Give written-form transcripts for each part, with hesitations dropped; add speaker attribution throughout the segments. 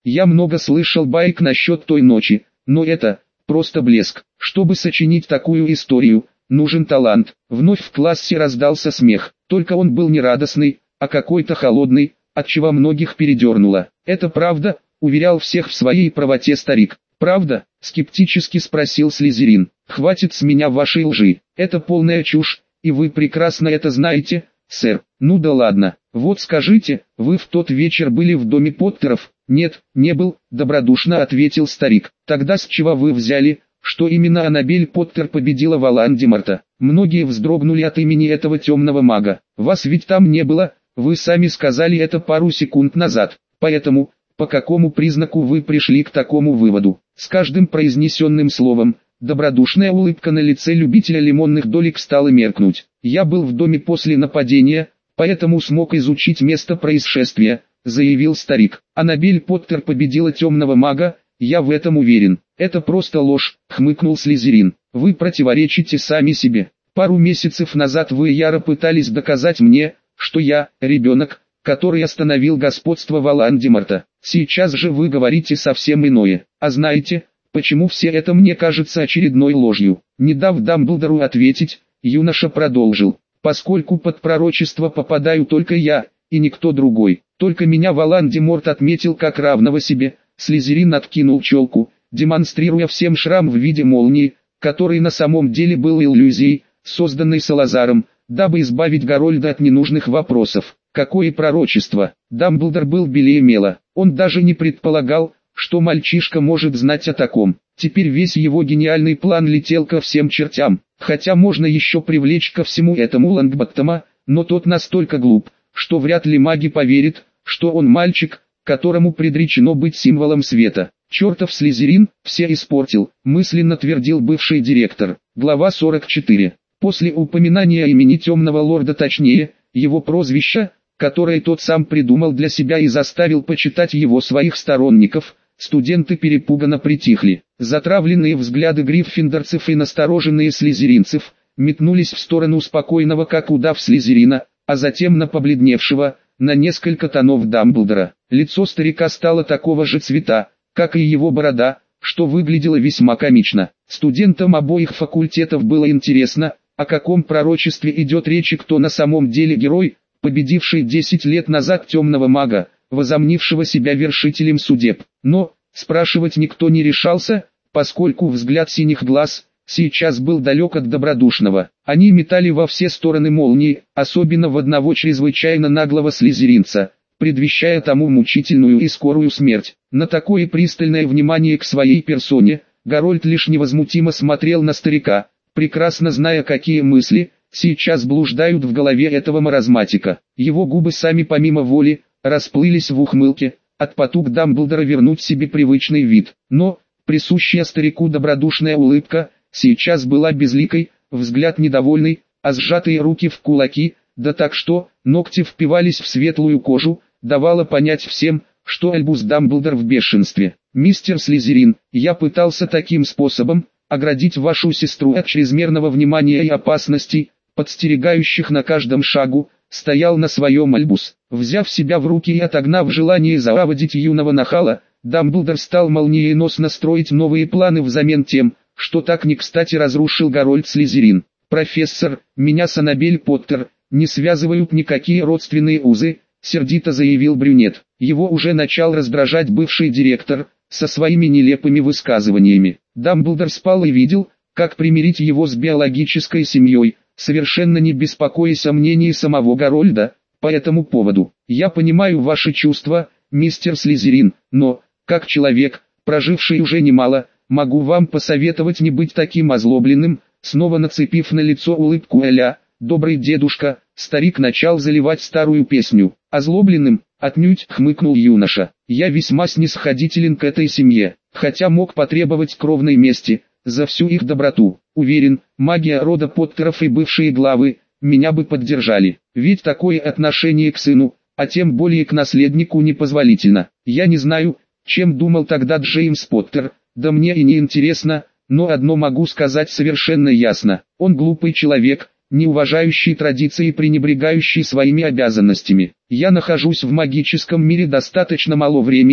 Speaker 1: Я много слышал баек насчет той ночи, но это просто блеск. Чтобы сочинить такую историю, нужен талант. Вновь в классе раздался смех, только он был не радостный, а какой-то холодный, отчего многих передернуло. «Это правда?» — уверял всех в своей правоте старик. «Правда?» — скептически спросил Слизерин. «Хватит с меня вашей лжи. Это полная чушь, и вы прекрасно это знаете, сэр». «Ну да ладно. Вот скажите, вы в тот вечер были в доме Поттеров?» «Нет, не был», — добродушно ответил старик. «Тогда с чего вы взяли, что именно Аннабель Поттер победила Волан-де-Морта?» Многие вздрогнули от имени этого темного мага. «Вас ведь там не было, вы сами сказали это пару секунд назад. Поэтому, по какому признаку вы пришли к такому выводу?» С каждым произнесенным словом, добродушная улыбка на лице любителя лимонных долек стала меркнуть. «Я был в доме после нападения, поэтому смог изучить место происшествия», — заявил старик. «Аннабель Поттер победила темного мага, я в этом уверен». «Это просто ложь», — хмыкнул Слизерин. «Вы противоречите сами себе. Пару месяцев назад вы яро пытались доказать мне, что я — ребенок, который остановил господство Волан-де-Морта. Сейчас же вы говорите совсем иное. А знаете, почему все это мне кажется очередной ложью?» Не дав Дамблдору ответить, юноша продолжил. «Поскольку под пророчество попадаю только я, и никто другой, только меня Волан-де-Морт отметил как равного себе». Слизерин откинул челку, демонстрируя всем шрам в виде молнии, который на самом деле был иллюзией, созданной Салазаром, дабы избавить Гарольда от ненужных вопросов. Какое пророчество? Дамблдор был белее мела. Он даже не предполагал, что мальчишка может знать о таком. Теперь весь его гениальный план летел ко всем чертям. Хотя можно еще привлечь ко всему этому Лонгботтома, но тот настолько глуп, что вряд ли маги поверят, что он мальчик, которому предречено быть символом света. «Чертов Слизерин, все испортил», мысленно твердил бывший директор. Глава 44. После упоминания имени темного лорда, точнее, его прозвища, которое тот сам придумал для себя и заставил почитать его своих сторонников, студенты перепуганно притихли. Затравленные взгляды гриффиндорцев и настороженные слизеринцев метнулись в сторону спокойного как удав Слизерина, а затем на побледневшего, на несколько тонов Дамблдора. Лицо старика стало такого же цвета, как и его борода, что выглядело весьма комично. Студентам обоих факультетов было интересно, о каком пророчестве идет речь и кто на самом деле герой, победивший 10 лет назад темного мага, возомнившего себя вершителем судеб. Но спрашивать никто не решался, поскольку взгляд синих глаз сейчас был далек от добродушного. Они метали во все стороны молнии, особенно в одного чрезвычайно наглого слизеринца, предвещая тому мучительную и скорую смерть. На такое пристальное внимание к своей персоне, Гарольд лишь невозмутимо смотрел на старика, прекрасно зная, какие мысли сейчас блуждают в голове этого маразматика. Его губы сами помимо воли расплылись в ухмылке, от потуг Дамблдора вернуть себе привычный вид. Но присущая старику добродушная улыбка сейчас была безликой, взгляд недовольный, а сжатые руки в кулаки, да так что ногти впивались в светлую кожу, давало понять всем, что Альбус Дамблдор в бешенстве. «Мистер Слизерин, я пытался таким способом оградить вашу сестру от чрезмерного внимания и опасностей, подстерегающих на каждом шагу», стоял на своем Альбус. Взяв себя в руки и отогнав желание заводить юного нахала, Дамблдор стал молниеносно строить новые планы взамен тем, что так не кстати разрушил Гарольд Слизерин. «Профессор, меня с Аннабель Поттер не связывают никакие родственные узы», сердито заявил брюнет. Его уже начал раздражать бывший директор со своими нелепыми высказываниями. Дамблдор спал и видел, как примирить его с биологической семьей, совершенно не беспокоясь о мнении самого Гарольда по этому поводу. «Я понимаю ваши чувства, мистер Слизерин, но, как человек, проживший уже немало, могу вам посоветовать не быть таким озлобленным». Снова нацепив на лицо улыбку а-ля «добрый дедушка», старик начал заливать старую песню. «Озлобленным?» «Отнюдь», — хмыкнул юноша. «Я весьма снисходителен к этой семье, хотя мог потребовать кровной мести за всю их доброту. Уверен, магия рода Поттеров и бывшие главы меня бы поддержали, ведь такое отношение к сыну, а тем более к наследнику, непозволительно. Я не знаю, чем думал тогда Джеймс Поттер, да мне и не интересно, но одно могу сказать совершенно ясно: он глупый человек, не уважающий традиции и пренебрегающий своими обязанностями. Я нахожусь в магическом мире достаточно мало времени,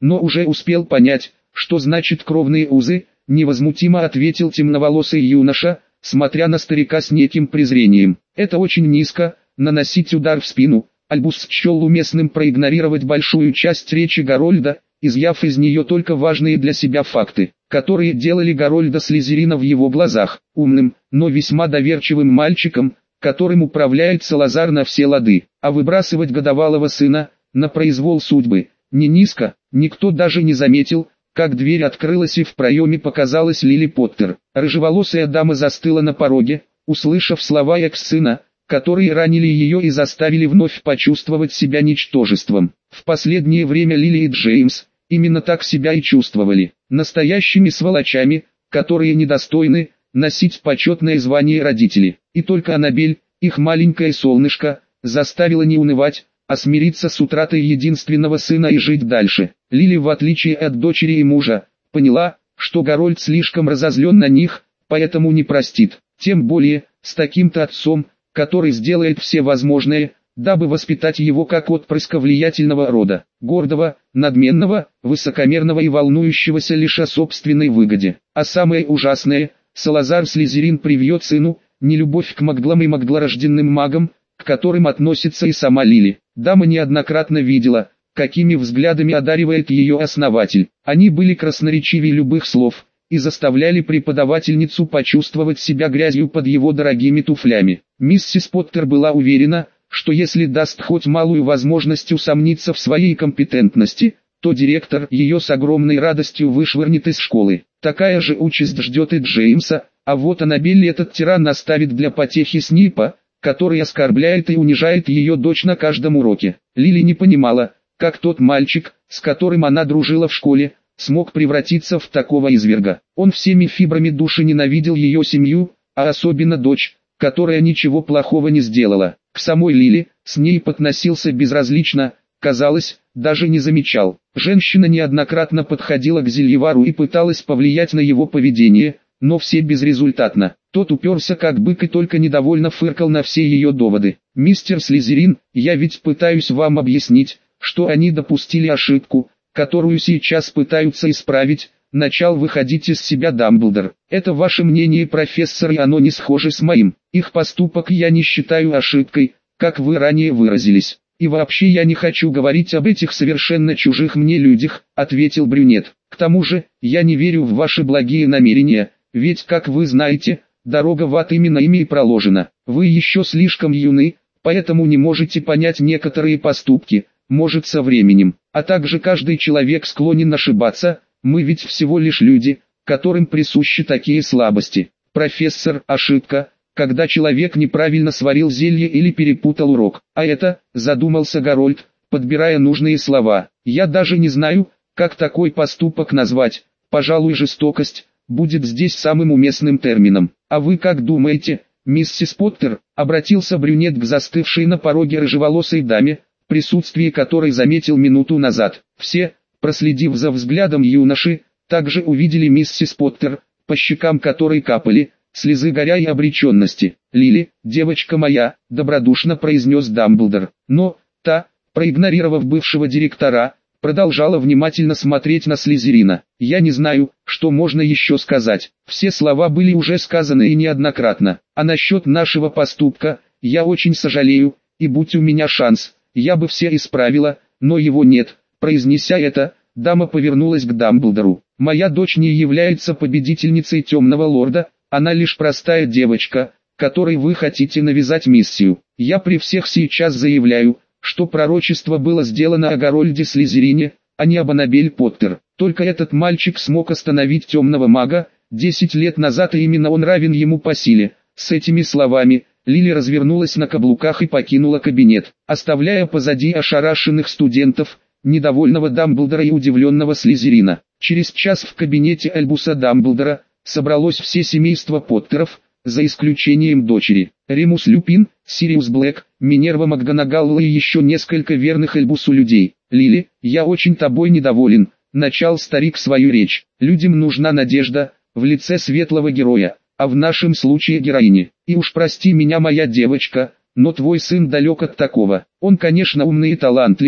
Speaker 1: но уже успел понять, что значит кровные узы, невозмутимо ответил темноволосый юноша, смотря на старика с неким презрением. Это очень низко, наносить удар в спину. Альбус счел уместным проигнорировать большую часть речи Гарольда, изъяв из нее только важные для себя факты, которые делали Гарольда Слизерина в его глазах умным, но весьма доверчивым мальчиком, которым управляет Салазар на все лады, а выбрасывать годовалого сына на произвол судьбы не низко. Никто даже не заметил, как дверь открылась и в проеме показалась Лили Поттер. Рыжеволосая дама застыла на пороге, услышав слова экс-сына, которые ранили ее и заставили вновь почувствовать себя ничтожеством. В последнее время Лили и Джеймс именно так себя и чувствовали, настоящими сволочами, которые недостойны носить почетное звание родители. И только Аннабель, их маленькое солнышко, заставила не унывать, а смириться с утратой единственного сына и жить дальше. Лили, в отличие от дочери и мужа, поняла, что Гарольд слишком разозлен на них, поэтому не простит. Тем более, с таким-то отцом, который сделает все возможное, дабы воспитать его как отпрыска влиятельного рода, гордого, надменного, высокомерного и волнующегося лишь о собственной выгоде. А самое ужасное, Салазар Слизерин привьет сыну нелюбовь к маглам и маглорожденным магам, к которым относится и сама Лили. Дама неоднократно видела, какими взглядами одаривает ее основатель. Они были красноречивее любых слов и заставляли преподавательницу почувствовать себя грязью под его дорогими туфлями. Миссис Поттер была уверена, что если даст хоть малую возможность усомниться в своей компетентности, то директор ее с огромной радостью вышвырнет из школы. Такая же участь ждет и Джеймса, а вот Аннабель этот тиран оставит для потехи Снипа, который оскорбляет и унижает ее дочь на каждом уроке. Лили не понимала, как тот мальчик, с которым она дружила в школе, смог превратиться в такого изверга. Он всеми фибрами души ненавидел ее семью, а особенно дочь, которая ничего плохого не сделала. К самой Лили, с ней подносился безразлично, казалось, даже не замечал. Женщина неоднократно подходила к Зельевару и пыталась повлиять на его поведение, но все безрезультатно. Тот уперся как бык и только недовольно фыркал на все ее доводы. «Мистер Слизерин, я ведь пытаюсь вам объяснить, что они допустили ошибку, которую сейчас пытаются исправить», начал выходить из себя Дамблдор. «Это ваше мнение, профессор, и оно не схоже с моим. Их поступок я не считаю ошибкой, как вы ранее выразились. И вообще я не хочу говорить об этих совершенно чужих мне людях», ответил брюнет. «К тому же, я не верю в ваши благие намерения, ведь, как вы знаете, дорога в ад именно ими и проложена. Вы еще слишком юны, поэтому не можете понять некоторые поступки, может со временем. А также каждый человек склонен ошибаться, мы ведь всего лишь люди, которым присущи такие слабости. Профессор, ошибка, когда человек неправильно сварил зелье или перепутал урок. А это, задумался Гарольд, подбирая нужные слова. Я даже не знаю, как такой поступок назвать, пожалуй, жестокость будет здесь самым уместным термином. А вы как думаете, миссис Поттер, обратился брюнет к застывшей на пороге рыжеволосой даме, присутствие которой заметил минуту назад. Все, проследив за взглядом юноши, также увидели миссис Поттер, по щекам которой капали слезы горя и обреченности. «Лили, девочка моя», — добродушно произнес Дамблдор. Но та, проигнорировав бывшего директора, продолжала внимательно смотреть на Слизерина. «Я не знаю, что можно еще сказать. Все слова были уже сказаны и неоднократно. А насчет нашего поступка, я очень сожалею, и будь у меня шанс, я бы все исправила, но его нет». Произнеся это, дама повернулась к Дамблдору. «Моя дочь не является победительницей Темного Лорда, она лишь простая девочка, которой вы хотите навязать миссию. Я при всех сейчас заявляю, что пророчество было сделано о Гарольде Слизерине, а не об Аннабель Поттер. Только этот мальчик смог остановить темного мага, 10 лет назад, и именно он равен ему по силе». С этими словами Лили развернулась на каблуках и покинула кабинет, оставляя позади ошарашенных студентов, недовольного Дамблдора и удивленного Слизерина. Через час в кабинете Альбуса Дамблдора собралось все семейство Поттеров, за исключением дочери. Ремус Люпин, Сириус Блэк, Минерва МакГонагалл и еще несколько верных Альбусу людей. «Лили, я очень тобой недоволен», — начал старик свою речь. «Людям нужна надежда, в лице светлого героя, а в нашем случае героини. И уж прости меня, моя девочка, но твой сын далек от такого. Он, конечно, умный и талантливый,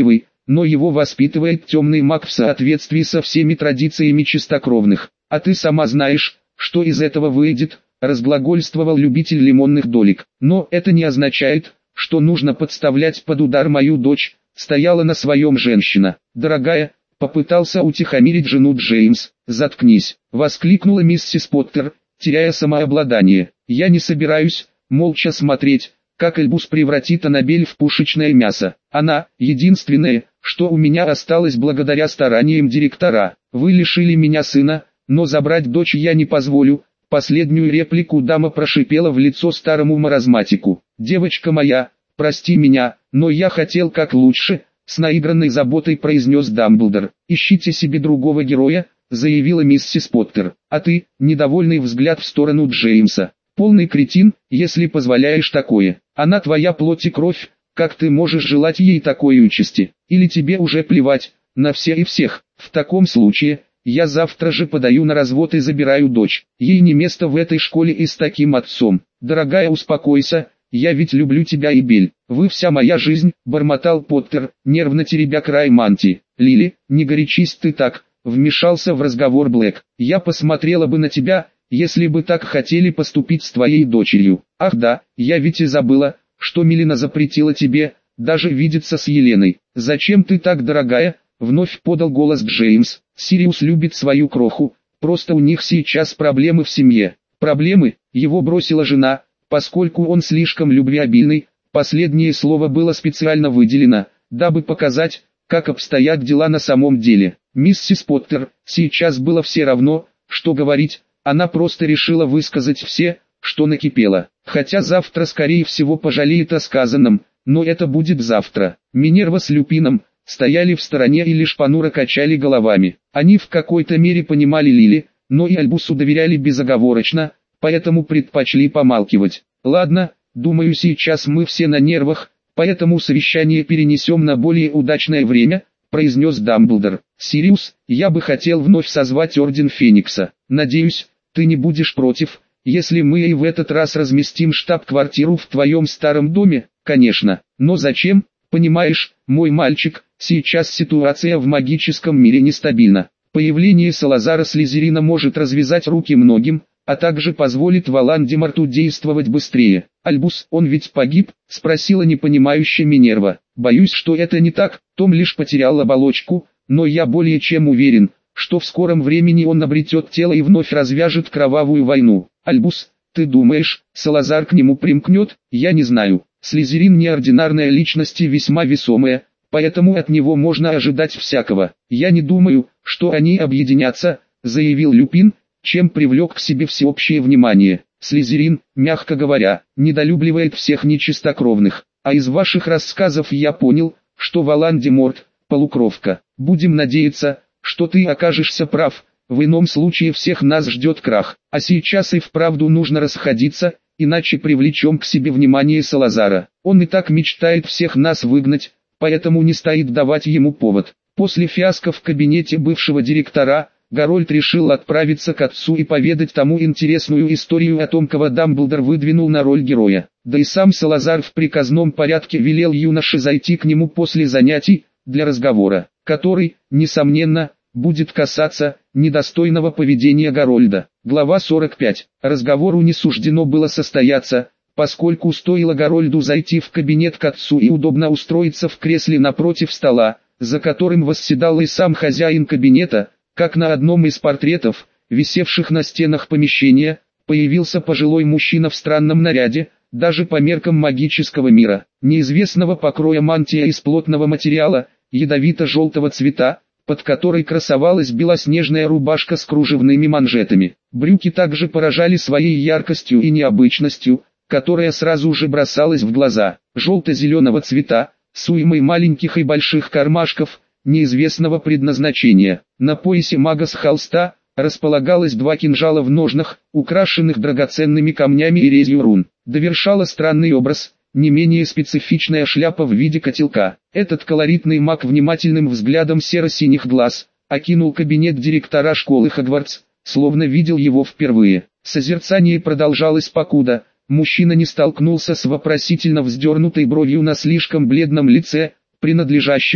Speaker 1: но его воспитывает темный маг в соответствии со всеми традициями чистокровных. А ты сама знаешь, что из этого выйдет, разглагольствовал любитель лимонных долек. Но это не означает, что нужно подставлять под удар мою дочь, стояла на своем женщина. Дорогая, попытался утихомирить жену Джеймс. Заткнись, воскликнула миссис Поттер, теряя самообладание. Я не собираюсь молча смотреть, как Альбус превратит Аннабель в пушечное мясо. Она — единственное, что у меня осталось благодаря стараниям директора. Вы лишили меня сына, но забрать дочь я не позволю. Последнюю реплику дама прошипела в лицо старому маразматику. «Девочка моя, прости меня, но я хотел как лучше», — с наигранной заботой произнес Дамблдор. «Ищите себе другого героя», — заявила миссис Поттер. «А ты», — недовольный взгляд в сторону Джеймса. «Полный кретин, если позволяешь такое. Она твоя плоть и кровь, как ты можешь желать ей такой участи? Или тебе уже плевать на все и всех? В таком случае, я завтра же подаю на развод и забираю дочь. Ей не место в этой школе и с таким отцом. Дорогая, успокойся, я ведь люблю тебя и Бель. Вы вся моя жизнь», — бормотал Поттер, нервно теребя край мантии. «Лили, не горячись ты так», — вмешался в разговор Блэк. «Я посмотрела бы на тебя, если бы так хотели поступить с твоей дочерью. Ах да, я ведь и забыла, что Мелина запретила тебе даже видеться с Еленой. Зачем ты так, дорогая?» Вновь подал голос Джеймс. «Сириус любит свою кроху, просто у них сейчас проблемы в семье». «Проблемы?» Его бросила жена, поскольку он слишком любвеобильный. Последнее слово было специально выделено, дабы показать, как обстоят дела на самом деле. Миссис Поттер, сейчас было все равно, что говорить, она просто решила высказать все, что накипело. Хотя завтра скорее всего пожалеет о сказанном, но это будет завтра. Минерва с Люпином стояли в стороне и лишь понуро качали головами. Они в какой-то мере понимали Лили, но и Альбусу доверяли безоговорочно, поэтому предпочли помалкивать. «Ладно, думаю, сейчас мы все на нервах, поэтому совещание перенесем на более удачное время», — произнес Дамблдор. «Сириус, я бы хотел вновь созвать Орден Феникса. Надеюсь, ты не будешь против, если мы и в этот раз разместим штаб-квартиру в твоем старом доме?» «Конечно, но зачем? Понимаешь, мой мальчик, сейчас ситуация в магическом мире нестабильна. Появление Салазара Слизерина может развязать руки многим, а также позволит Волан-де-Морту действовать быстрее. Альбус, он ведь погиб?» — спросила непонимающая Минерва. «Боюсь, что это не так, Том лишь потерял оболочку, но я более чем уверен, что в скором времени он обретет тело и вновь развяжет кровавую войну. Альбус, ты думаешь, Салазар к нему примкнет? Я не знаю. Слизерин неординарная личность и весьма весомая, поэтому от него можно ожидать всякого. Я не думаю, что они объединятся», — заявил Люпин, чем привлек к себе всеобщее внимание. «Слизерин, мягко говоря, недолюбливает всех нечистокровных, а из ваших рассказов я понял, что Волан-де-Морт — полукровка. Будем надеяться, что ты окажешься прав, в ином случае всех нас ждет крах. А сейчас и вправду нужно расходиться, иначе привлечем к себе внимание Салазара. Он и так мечтает всех нас выгнать, поэтому не стоит давать ему повод». После фиаско в кабинете бывшего директора, Гарольд решил отправиться к отцу и поведать тому интересную историю о том, кого Дамблдор выдвинул на роль героя. Да и сам Салазар в приказном порядке велел юноше зайти к нему после занятий, для разговора, который, несомненно, будет касаться недостойного поведения Гарольда. Глава 45. Разговору не суждено было состояться, поскольку стоило Гарольду зайти в кабинет к отцу и удобно устроиться в кресле напротив стола, за которым восседал и сам хозяин кабинета, как на одном из портретов, висевших на стенах помещения, появился пожилой мужчина в странном наряде, даже по меркам магического мира. Неизвестного покроя мантия из плотного материала, ядовито-желтого цвета, под которой красовалась белоснежная рубашка с кружевными манжетами. Брюки также поражали своей яркостью и необычностью, которая сразу же бросалась в глаза. Желто-зеленого цвета, с уймой маленьких и больших кармашков, неизвестного предназначения. На поясе мага с холста располагалось 2 кинжала в ножнах, украшенных драгоценными камнями и резью рун. Довершала странный образ не менее специфичная шляпа в виде котелка. Этот колоритный маг внимательным взглядом серо-синих глаз окинул кабинет директора школы Хогвартс, словно видел его впервые. Созерцание продолжалось покуда мужчина не столкнулся с вопросительно вздернутой бровью на слишком бледном лице, принадлежащему,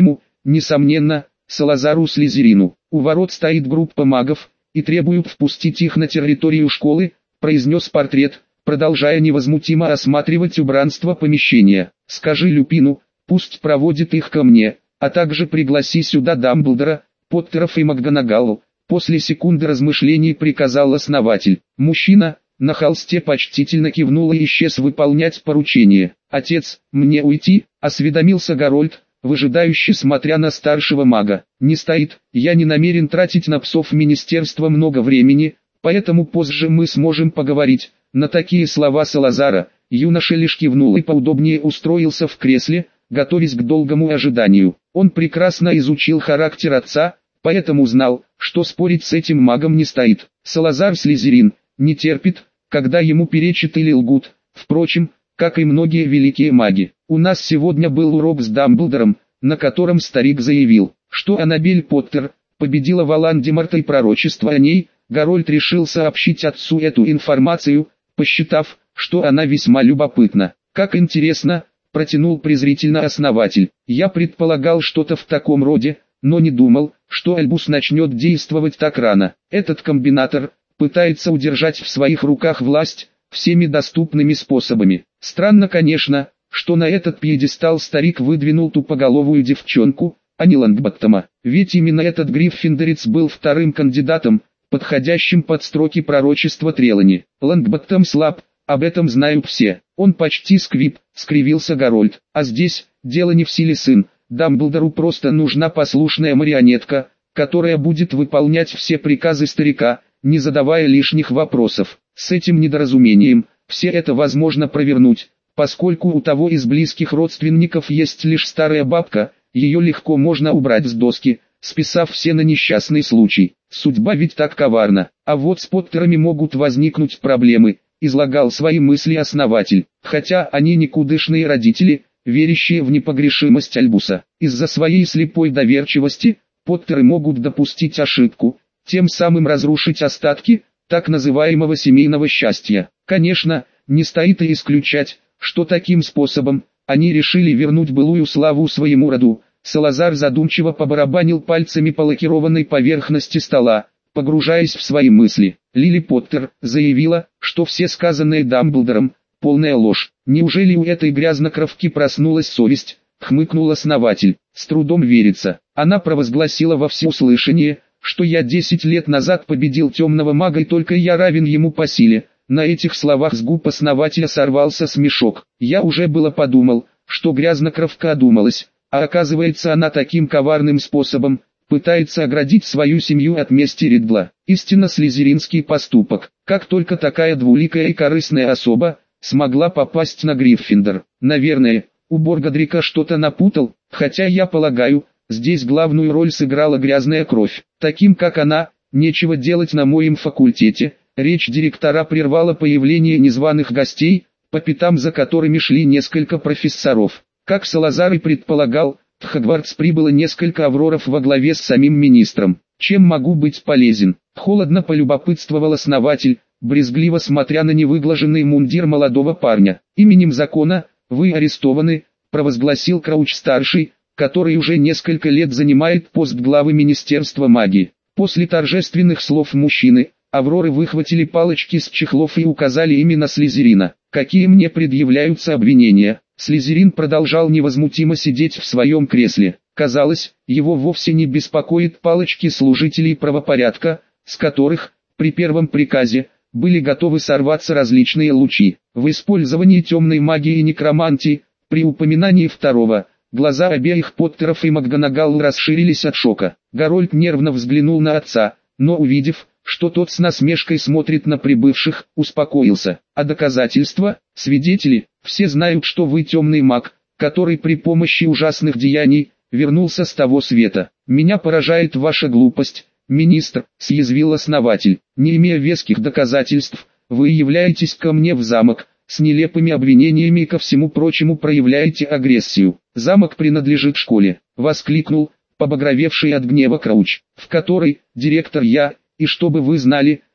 Speaker 1: несомненно, Салазару Слизерину. У ворот стоит группа магов, и требуют впустить их на территорию школы, произнес портрет, продолжая невозмутимо осматривать убранство помещения. Скажи Люпину, пусть проводит их ко мне, а также пригласи сюда Дамблдора, Поттеров и МакГонагалл. После секунды размышлений приказал основатель. Мужчина на холсте почтительно кивнул и исчез выполнять поручение. «Отец, мне уйти?» — осведомился Гарольд, выжидающе смотря на старшего мага. «Не стоит, я не намерен тратить на псов министерства много времени, поэтому позже мы сможем поговорить». На такие слова Салазара, юноша лишь кивнул и поудобнее устроился в кресле, готовясь к долгому ожиданию. Он прекрасно изучил характер отца, поэтому знал, что спорить с этим магом не стоит. Салазар Слизерин не терпит, когда ему перечат или лгут, впрочем, как и многие великие маги. У нас сегодня был урок с Дамблдором, на котором старик заявил, что Аннабель Поттер победила Волан-де-Морта и пророчество о ней. Гарольд решил сообщить отцу эту информацию, посчитав, что она весьма любопытна. «Как интересно», — протянул презрительно основатель. «Я предполагал что-то в таком роде, но не думал, что Альбус начнет действовать так рано. Этот комбинатор пытается удержать в своих руках власть всеми доступными способами. Странно, конечно, что на этот пьедестал старик выдвинул тупоголовую девчонку, а не Лонгботтома. Ведь именно этот гриффиндорец был вторым кандидатом, подходящим под строки пророчества Трелани. Лонгботтом слаб, об этом знают все. Он почти сквиб», — скривился Гарольд. «А здесь, дело не в силе, сын. Дамблдору просто нужна послушная марионетка, которая будет выполнять все приказы старика, не задавая лишних вопросов. С этим недоразумением, все это возможно провернуть, поскольку у того из близких родственников есть лишь старая бабка, ее легко можно убрать с доски, списав все на несчастный случай. Судьба ведь так коварна. А вот с Поттерами могут возникнуть проблемы», — излагал свои мысли основатель. «Хотя они никудышные родители, верящие в непогрешимость Альбуса. Из-за своей слепой доверчивости, Поттеры могут допустить ошибку, тем самым разрушить остатки так называемого семейного счастья. Конечно, не стоит и исключать, что таким способом они решили вернуть былую славу своему роду». Салазар задумчиво побарабанил пальцами по лакированной поверхности стола, погружаясь в свои мысли. Лили Поттер заявила, что все сказанное Дамблдором — полная ложь. «Неужели у этой грязнокровки проснулась совесть?» — хмыкнул основатель. «С трудом верится. Она провозгласила во всеуслышание, что я 10 лет назад победил темного мага и только я равен ему по силе». На этих словах с губ основателя сорвался смешок. «Я уже было подумал, что грязнокровка одумалась, а оказывается она таким коварным способом пытается оградить свою семью от мести Ридла. Истинно слизеринский поступок. Как только такая двуликая и корыстная особа смогла попасть на Гриффиндор. Наверное, у Боргадрика что-то напутал, хотя я полагаю, здесь главную роль сыграла грязная кровь. Таким как она, нечего делать на моем факультете». Речь директора прервала появление незваных гостей, по пятам за которыми шли несколько профессоров. Как Салазар и предполагал, в Хогвартс прибыло несколько авроров во главе с самим министром. «Чем могу быть полезен?» — холодно полюбопытствовал основатель, брезгливо смотря на невыглаженный мундир молодого парня. «Именем закона, вы арестованы», — провозгласил Крауч-старший, который уже несколько лет занимает пост главы Министерства магии. После торжественных слов мужчины, авроры выхватили палочки с чехлов и указали именно Слизерина. «Какие мне предъявляются обвинения?» Слизерин продолжал невозмутимо сидеть в своем кресле. Казалось, его вовсе не беспокоит палочки служителей правопорядка, с которых, при первом приказе, были готовы сорваться различные лучи. В использовании темной магии и некромантии, при упоминании второго, глаза обеих Поттеров и МакГонагалл расширились от шока. Гарольд нервно взглянул на отца, но увидев, что тот с насмешкой смотрит на прибывших, успокоился. «А доказательства? Свидетели? Все знают, что вы темный маг, который при помощи ужасных деяний вернулся с того света. Меня поражает ваша глупость, министр», — съязвил основатель. «Не имея веских доказательств, вы являетесь ко мне в замок, с нелепыми обвинениями и ко всему прочему проявляете агрессию. Замок принадлежит школе», — воскликнул побагровевший от гнева Крауч, «в которой директор я. И чтобы вы знали,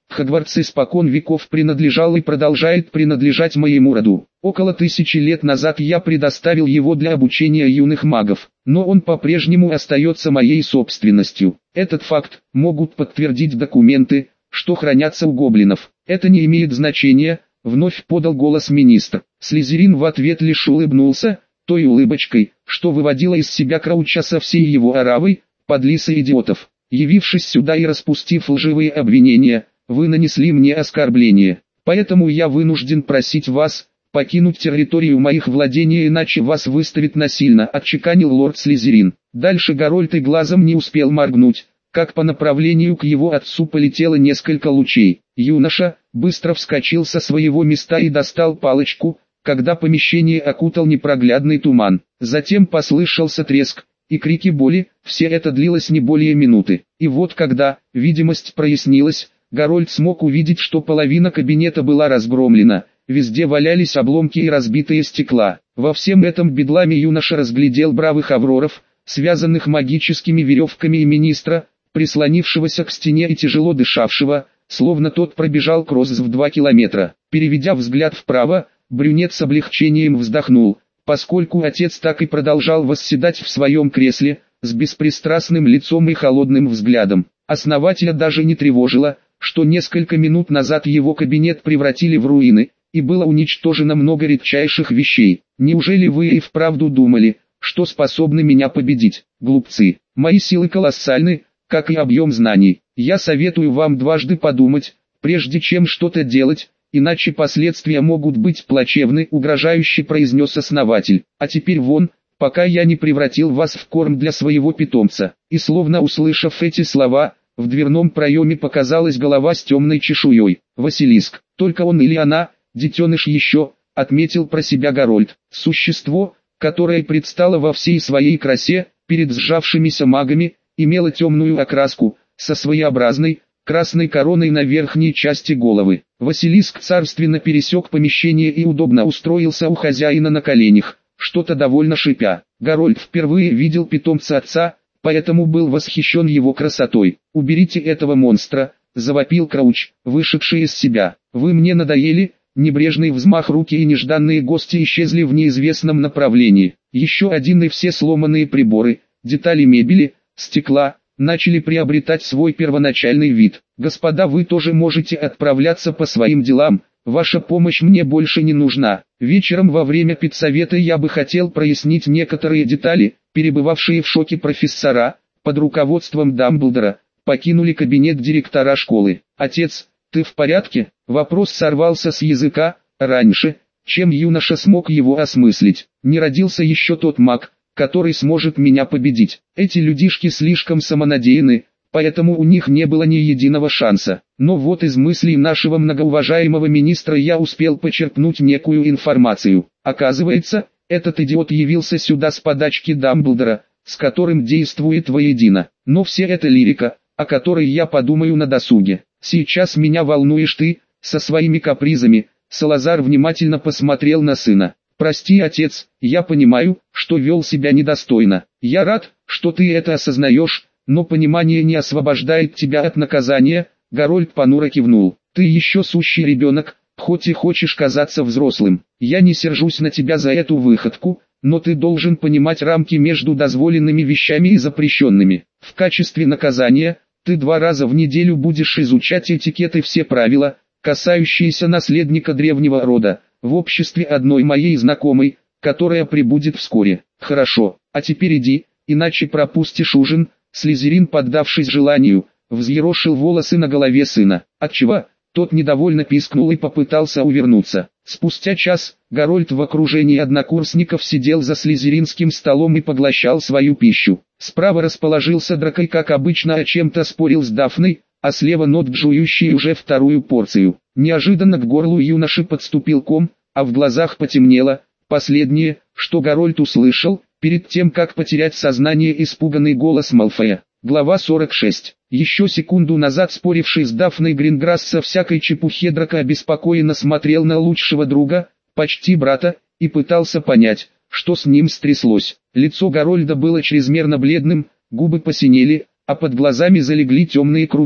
Speaker 1: Хогвартс испокон веков принадлежал и продолжает принадлежать моему роду. Около 1000 лет назад я предоставил его для обучения юных магов, но он по-прежнему остается моей собственностью. Этот факт могут подтвердить документы, что хранятся у гоблинов. Это не имеет значения, вновь подал голос министр. Слизерин в ответ лишь улыбнулся, той улыбочкой, что выводила из себя Крауча со всей его оравой, подлиса идиотов. Явившись сюда и распустив лживые обвинения, вы нанесли мне оскорбление. Поэтому я вынужден просить вас покинуть территорию моих владений, иначе вас выставит насильно, отчеканил лорд Слизерин. Дальше Гарольд и глазом не успел моргнуть, как по направлению к его отцу полетело несколько лучей. Юноша быстро вскочил со своего места и достал палочку, когда помещение окутал непроглядный туман. Затем послышался треск и крики боли, все это длилось не более минуты. И вот когда видимость прояснилась, Гарольд смог увидеть, что половина кабинета была разгромлена, везде валялись обломки и разбитые стекла. Во всем этом бедламе юноша разглядел бравых авроров, связанных магическими веревками, и министра, прислонившегося к стене и тяжело дышавшего, словно тот пробежал кросс в 2 километра. Переведя взгляд вправо, брюнет с облегчением вздохнул, поскольку отец так и продолжал восседать в своем кресле, с беспристрастным лицом и холодным взглядом. Основателя даже не тревожило, что несколько минут назад его кабинет превратили в руины, и было уничтожено много редчайших вещей. Неужели вы и вправду думали, что способны меня победить? Глупцы, мои силы колоссальны, как и объем знаний. Я советую вам дважды подумать, прежде чем что-то делать, иначе последствия могут быть плачевны, угрожающе произнес основатель. А теперь вон, пока я не превратил вас в корм для своего питомца. И словно услышав эти слова, в дверном проеме показалась голова с темной чешуей. Василиск, только он или она, детеныш еще, отметил про себя Гарольд. Существо, которое предстало во всей своей красе, перед сжавшимися магами, имело темную окраску, со своеобразной, красной короной на верхней части головы. Василиск царственно пересек помещение и удобно устроился у хозяина на коленях, что-то довольно шипя. Гарольд впервые видел питомца отца, поэтому был восхищен его красотой. «Уберите этого монстра», — завопил Крауч, вышедший из себя. «Вы мне надоели». Небрежный взмах руки и нежданные гости исчезли в неизвестном направлении. Еще один и все сломанные приборы, детали мебели, стекла, начали приобретать свой первоначальный вид. «Господа, вы тоже можете отправляться по своим делам, ваша помощь мне больше не нужна. Вечером во время педсовета я бы хотел прояснить некоторые детали». Перебывавшие в шоке профессора, под руководством Дамблдора, покинули кабинет директора школы. «Отец, ты в порядке?» Вопрос сорвался с языка, раньше, чем юноша смог его осмыслить. «Не родился еще тот маг, который сможет меня победить. Эти людишки слишком самонадеянны, поэтому у них не было ни единого шанса. Но вот из мыслей нашего многоуважаемого министра я успел почерпнуть некую информацию. Оказывается, этот идиот явился сюда с подачки Дамблдора, с которым действует воедино. Но все это лирика, о которой я подумаю на досуге. Сейчас меня волнуешь ты, со своими капризами». Салазар внимательно посмотрел на сына. «Прости, отец, я понимаю, что вел себя недостойно. Я рад, что ты это осознаешь, но понимание не освобождает тебя от наказания». Гарольд понуро кивнул. «Ты еще сущий ребенок, хоть и хочешь казаться взрослым. Я не сержусь на тебя за эту выходку, но ты должен понимать рамки между дозволенными вещами и запрещенными. В качестве наказания, ты 2 раза в неделю будешь изучать этикет и все правила, касающиеся наследника древнего рода, в обществе одной моей знакомой, которая прибудет вскоре. Хорошо, а теперь иди, иначе пропустишь ужин». Слизерин, поддавшись желанию, взъерошил волосы на голове сына. «Отчего?» Тот недовольно пискнул и попытался увернуться. Спустя час, Гарольд в окружении однокурсников сидел за слизеринским столом и поглощал свою пищу. Справа расположился Драко и, как обычно, о чем-то спорил с Дафной, а слева Нот, жующий уже 2-ю порцию. Неожиданно к горлу юноши подступил ком, а в глазах потемнело. Последнее, что Гарольд услышал, перед тем как потерять сознание, испуганный голос Малфоя. Глава 46. Еще секунду назад споривший с Дафной Гринграсс со всякой чепухе Драко обеспокоенно смотрел на лучшего друга, почти брата, и пытался понять, что с ним стряслось. Лицо Гарольда было чрезмерно бледным, губы посинели, а под глазами залегли темные круги.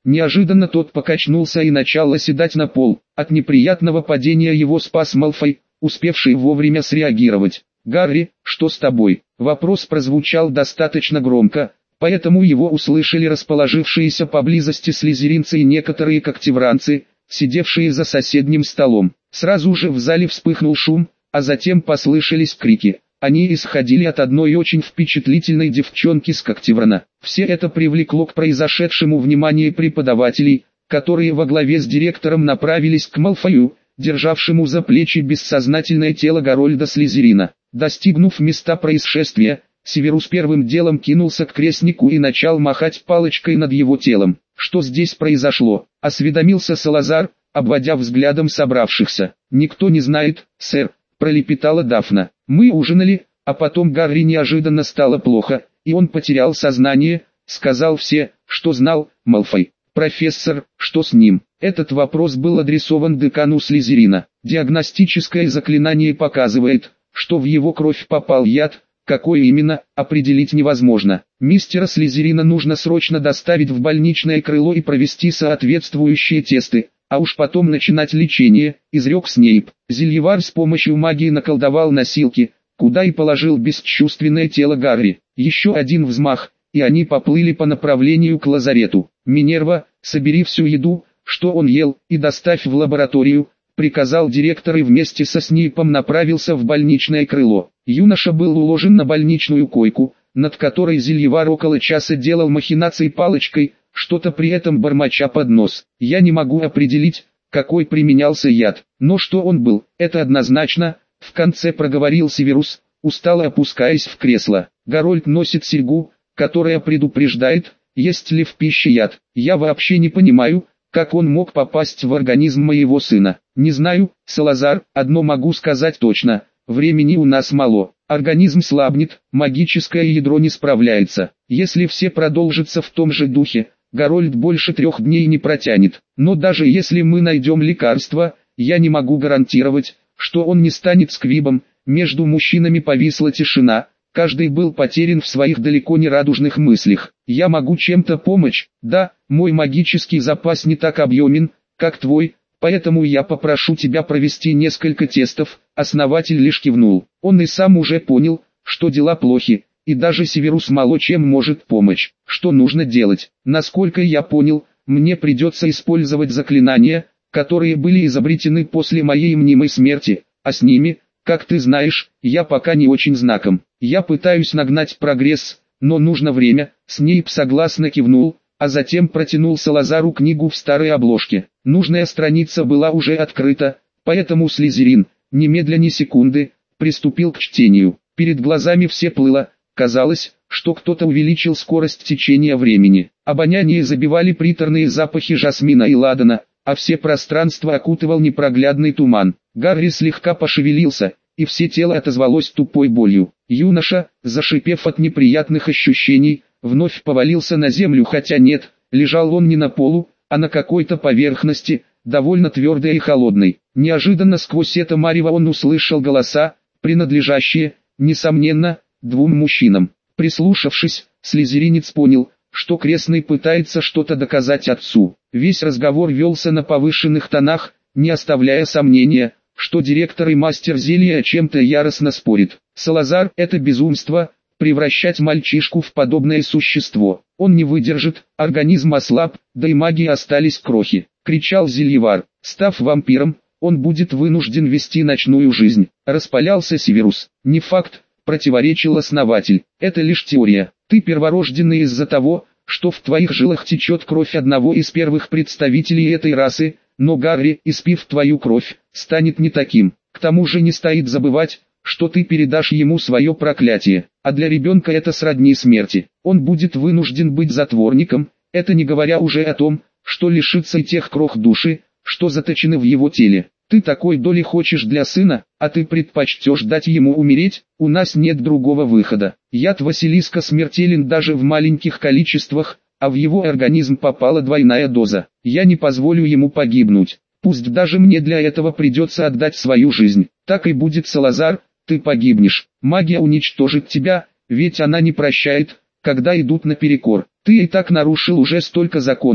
Speaker 1: Неожиданно тот покачнулся и начал оседать на пол. От неприятного падения его спас Малфой, успевший вовремя среагировать. «Гарри, что с тобой?» Вопрос прозвучал достаточно громко, поэтому его услышали расположившиеся поблизости слизеринцы и некоторые когтевранцы, сидевшие за соседним столом. Сразу же в зале вспыхнул шум, а затем послышались крики. Они исходили от одной очень впечатлительной девчонки с Когтеврана. Все это привлекло к произошедшему внимание преподавателей, которые во главе с директором направились к Малфою, державшему за плечи бессознательное тело Гарольда Слизерина. Достигнув места происшествия, Северус первым делом кинулся к крестнику и начал махать палочкой над его телом. «Что здесь произошло?» – осведомился Салазар, обводя взглядом собравшихся. «Никто не знает, сэр», – пролепетала Дафна. «Мы ужинали, а потом Гарри неожиданно стало плохо, и он потерял сознание», – сказал все, что знал, Малфой. «Профессор, что с ним?» Этот вопрос был адресован декану Слизерина. Диагностическое заклинание показывает, что в его кровь попал яд, какой именно, определить невозможно. Мистера Слизерина нужно срочно доставить в больничное крыло и провести соответствующие тесты, а уж потом начинать лечение, изрек Снейп. Зельевар с помощью магии наколдовал носилки, куда и положил бесчувственное тело Гарри. Еще один взмах, и они поплыли по направлению к лазарету. «Минерва, собери всю еду, что он ел, и доставь в лабораторию», приказал директор и вместе со Снейпом направился в больничное крыло. Юноша был уложен на больничную койку, над которой зельевар около часа делал махинации палочкой, что-то при этом бормоча под нос. «Я не могу определить, какой применялся яд, но что он был, это однозначно», в конце проговорил Северус, устало опускаясь в кресло. «Гарольд носит серьгу, которая предупреждает, есть ли в пище яд. Я вообще не понимаю, как он мог попасть в организм моего сына. Не знаю, Салазар, одно могу сказать точно, времени у нас мало. Организм слабнет, магическое ядро не справляется. Если все продолжится в том же духе, Гарольд больше 3 дней не протянет. Но даже если мы найдем лекарство, я не могу гарантировать, что он не станет сквибом». Между мужчинами повисла тишина. Каждый был потерян в своих далеко не радужных мыслях. «Я могу чем-то помочь, да, мой магический запас не так объемен, как твой, поэтому я попрошу тебя провести несколько тестов». Основатель лишь кивнул. Он и сам уже понял, что дела плохи, и даже Северус мало чем может помочь. «Что нужно делать? Насколько я понял, мне придется использовать заклинания, которые были изобретены после моей мнимой смерти, а с ними, как ты знаешь, я пока не очень знаком. Я пытаюсь нагнать прогресс, но нужно время». Снейп согласно кивнул, а затем протянул Салазару книгу в старой обложке. Нужная страница была уже открыта, поэтому Слизерин, немедля ни секунды, приступил к чтению. Перед глазами все плыло, казалось, что кто-то увеличил скорость течения времени. Обоняние забивали приторные запахи жасмина и ладана, а все пространство окутывал непроглядный туман. Гарри слегка пошевелился, и все тело отозвалось тупой болью. Юноша, зашипев от неприятных ощущений, вновь повалился на землю, хотя нет, лежал он не на полу, а на какой-то поверхности, довольно твердой и холодной. Неожиданно сквозь это марево он услышал голоса, принадлежащие, несомненно, 2 мужчинам. Прислушавшись, слизеринец понял, что крестный пытается что-то доказать отцу. Весь разговор велся на повышенных тонах, не оставляя сомнения, что директор и мастер зелья о чем-то яростно спорят. «Салазар, это безумство, превращать мальчишку в подобное существо. Он не выдержит, организм ослаб, да и магии остались крохи», — кричал зельевар. «Став вампиром, он будет вынужден вести ночную жизнь». Распалялся Северус. «Не факт», — противоречил основатель, — «это лишь теория. Ты перворожденный из-за того, что в твоих жилах течет кровь одного из первых представителей этой расы, но Гарри, испив твою кровь, станет не таким. К тому же не стоит забывать, что ты передашь ему свое проклятие, а для ребенка это сродни смерти. Он будет вынужден быть затворником, это не говоря уже о том, что лишится и тех крох души, что заточены в его теле. Ты такой доли хочешь для сына, а ты предпочтешь дать ему умереть? У нас нет другого выхода. Яд Василиска смертелен даже в маленьких количествах, а в его организм попала двойная доза. Я не позволю ему погибнуть. Пусть даже мне для этого придется отдать свою жизнь. Так и будет, Салазар, ты погибнешь. Магия уничтожит тебя, ведь она не прощает, когда идут наперекор. Ты и так нарушил уже столько законов,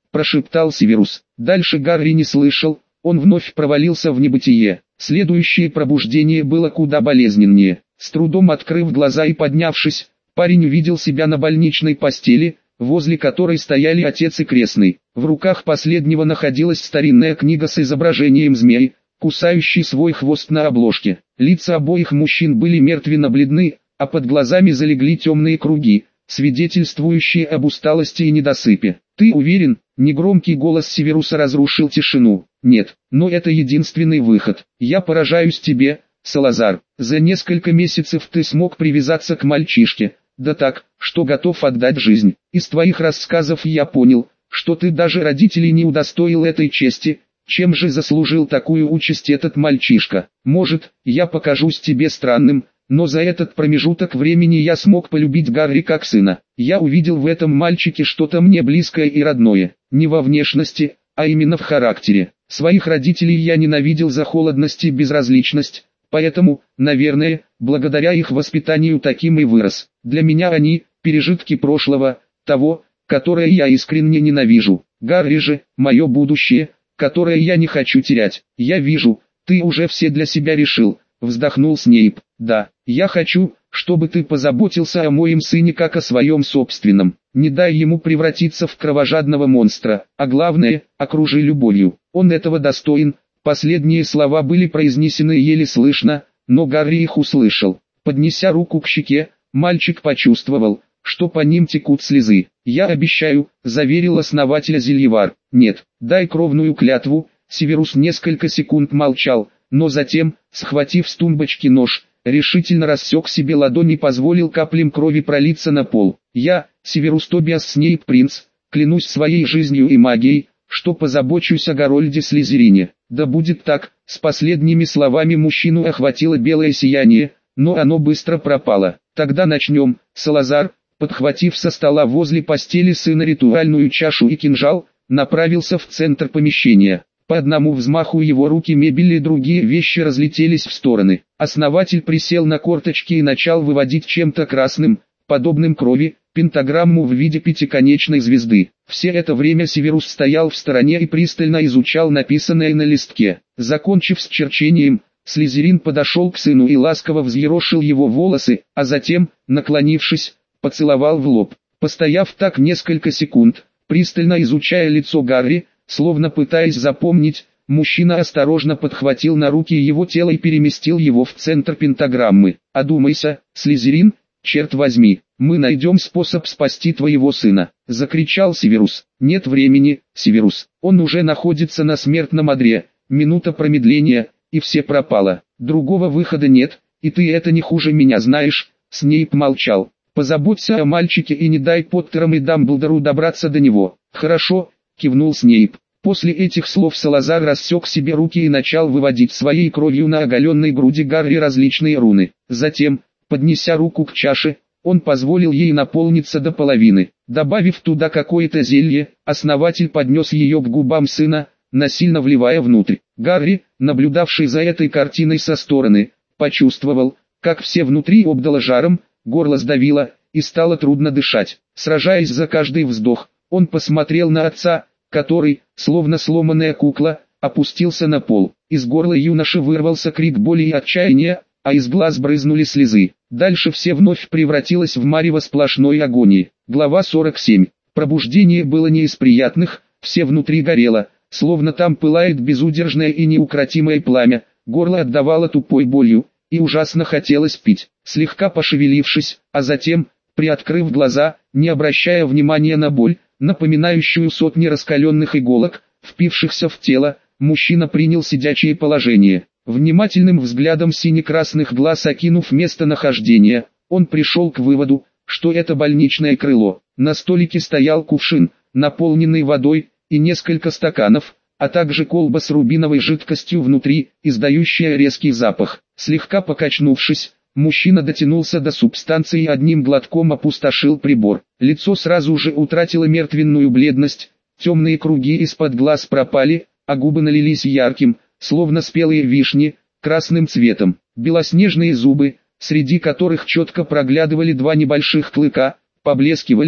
Speaker 1: прошептал Северус. Дальше Гарри не слышал, он вновь провалился в небытие. Следующее пробуждение было куда болезненнее. С трудом открыв глаза и поднявшись, парень увидел себя на больничной постели, возле которой стояли отец и крестный. В руках последнего находилась старинная книга с изображением змеи, кусающей свой хвост на обложке. Лица обоих мужчин были мертвенно-бледны, а под глазами залегли темные круги, свидетельствующие об усталости и недосыпе. «Ты уверен?» — негромкий голос Северуса разрушил тишину. «Нет, но это единственный выход. Я поражаюсь тебе, Салазар. За несколько месяцев ты смог привязаться к мальчишке, да так, что готов отдать жизнь. Из твоих рассказов я понял, что ты даже родителей не удостоил этой чести. Чем же заслужил такую участь этот мальчишка? Может, я покажусь тебе странным, но за этот промежуток времени я смог полюбить Гарри как сына. Я увидел в этом мальчике что-то мне близкое и родное, не во внешности, а именно в характере. Своих родителей я ненавидел за холодность и безразличность, поэтому, наверное, благодаря их воспитанию таким и вырос. Для меня они – пережитки прошлого, того, которое я искренне ненавижу. Гарри же – мое будущее, которое я не хочу терять. Я вижу, ты уже все для себя решил, вздохнул Снейп. Да, я хочу, чтобы ты позаботился о моем сыне как о своем собственном. Не дай ему превратиться в кровожадного монстра, а главное, окружи любовью. Он этого достоин. Последние слова были произнесены еле слышно, но Гарри их услышал. Поднеся руку к щеке, мальчик почувствовал, что по ним текут слезы. «Я обещаю», — заверил основателя Зельевар. «Нет, дай кровную клятву». Северус несколько секунд молчал, но затем, схватив с тумбочки нож, решительно рассек себе ладонь и позволил каплям крови пролиться на пол. «Я, Северус Тобиас Снейп Принц, клянусь своей жизнью и магией, что позабочусь о Гарольде Слизерине». «Да будет так», — с последними словами мужчину охватило белое сияние, но оно быстро пропало. «Тогда начнем». Салазар, подхватив со стола возле постели сына ритуальную чашу и кинжал, направился в центр помещения. По одному взмаху его руки мебель и другие вещи разлетелись в стороны. Основатель присел на корточки и начал выводить чем-то красным, подобным крови, пентаграмму в виде пятиконечной звезды. Все это время Северус стоял в стороне и пристально изучал написанное на листке. Закончив с черчением, Слизерин подошел к сыну и ласково взъерошил его волосы, а затем, наклонившись, поцеловал в лоб. Постояв так несколько секунд, пристально изучая лицо Гарри, словно пытаясь запомнить, мужчина осторожно подхватил на руки его тело и переместил его в центр пентаграммы. «Одумайся, Слизерин, черт возьми, мы найдем способ спасти твоего сына», — закричал Северус. «Нет времени, Северус, он уже находится на смертном одре, минута промедления, и все пропало. Другого выхода нет, и ты это не хуже меня знаешь». Снейп молчал. «Позаботься о мальчике и не дай Поттерам и Дамблдору добраться до него». «Хорошо», — кивнул Снейп. После этих слов Салазар рассек себе руки и начал выводить своей кровью на оголенной груди Гарри различные руны. Затем, поднеся руку к чаше, он позволил ей наполниться до половины. Добавив туда какое-то зелье, основатель поднес ее к губам сына, насильно вливая внутрь. Гарри, наблюдавший за этой картиной со стороны, почувствовал, как все внутри обдало жаром, горло сдавило, и стало трудно дышать. Сражаясь за каждый вздох, он посмотрел на отца, который, словно сломанная кукла, опустился на пол. Из горла юноши вырвался крик боли и отчаяния, а из глаз брызнули слезы. Дальше все вновь превратилось в марево сплошной агонии. Глава 47. Пробуждение было не из приятных, все внутри горело, словно там пылает безудержное и неукротимое пламя, горло отдавало тупой болью, и ужасно хотелось пить. Слегка пошевелившись, а затем, приоткрыв глаза, не обращая внимания на боль, напоминающую сотни раскаленных иголок, впившихся в тело, мужчина принял сидячее положение. Внимательным взглядом сине-красных глаз окинув местонахождение, он пришел к выводу, что это больничное крыло. На столике стоял кувшин, наполненный водой, и несколько стаканов, а также колба с рубиновой жидкостью внутри, издающая резкий запах. Слегка покачнувшись, мужчина дотянулся до субстанции и одним глотком опустошил прибор. Лицо сразу же утратило мертвенную бледность, темные круги из-под глаз пропали, а губы налились ярким, словно спелые вишни, красным цветом. Белоснежные зубы, среди которых четко проглядывали два небольших клыка, поблескивали,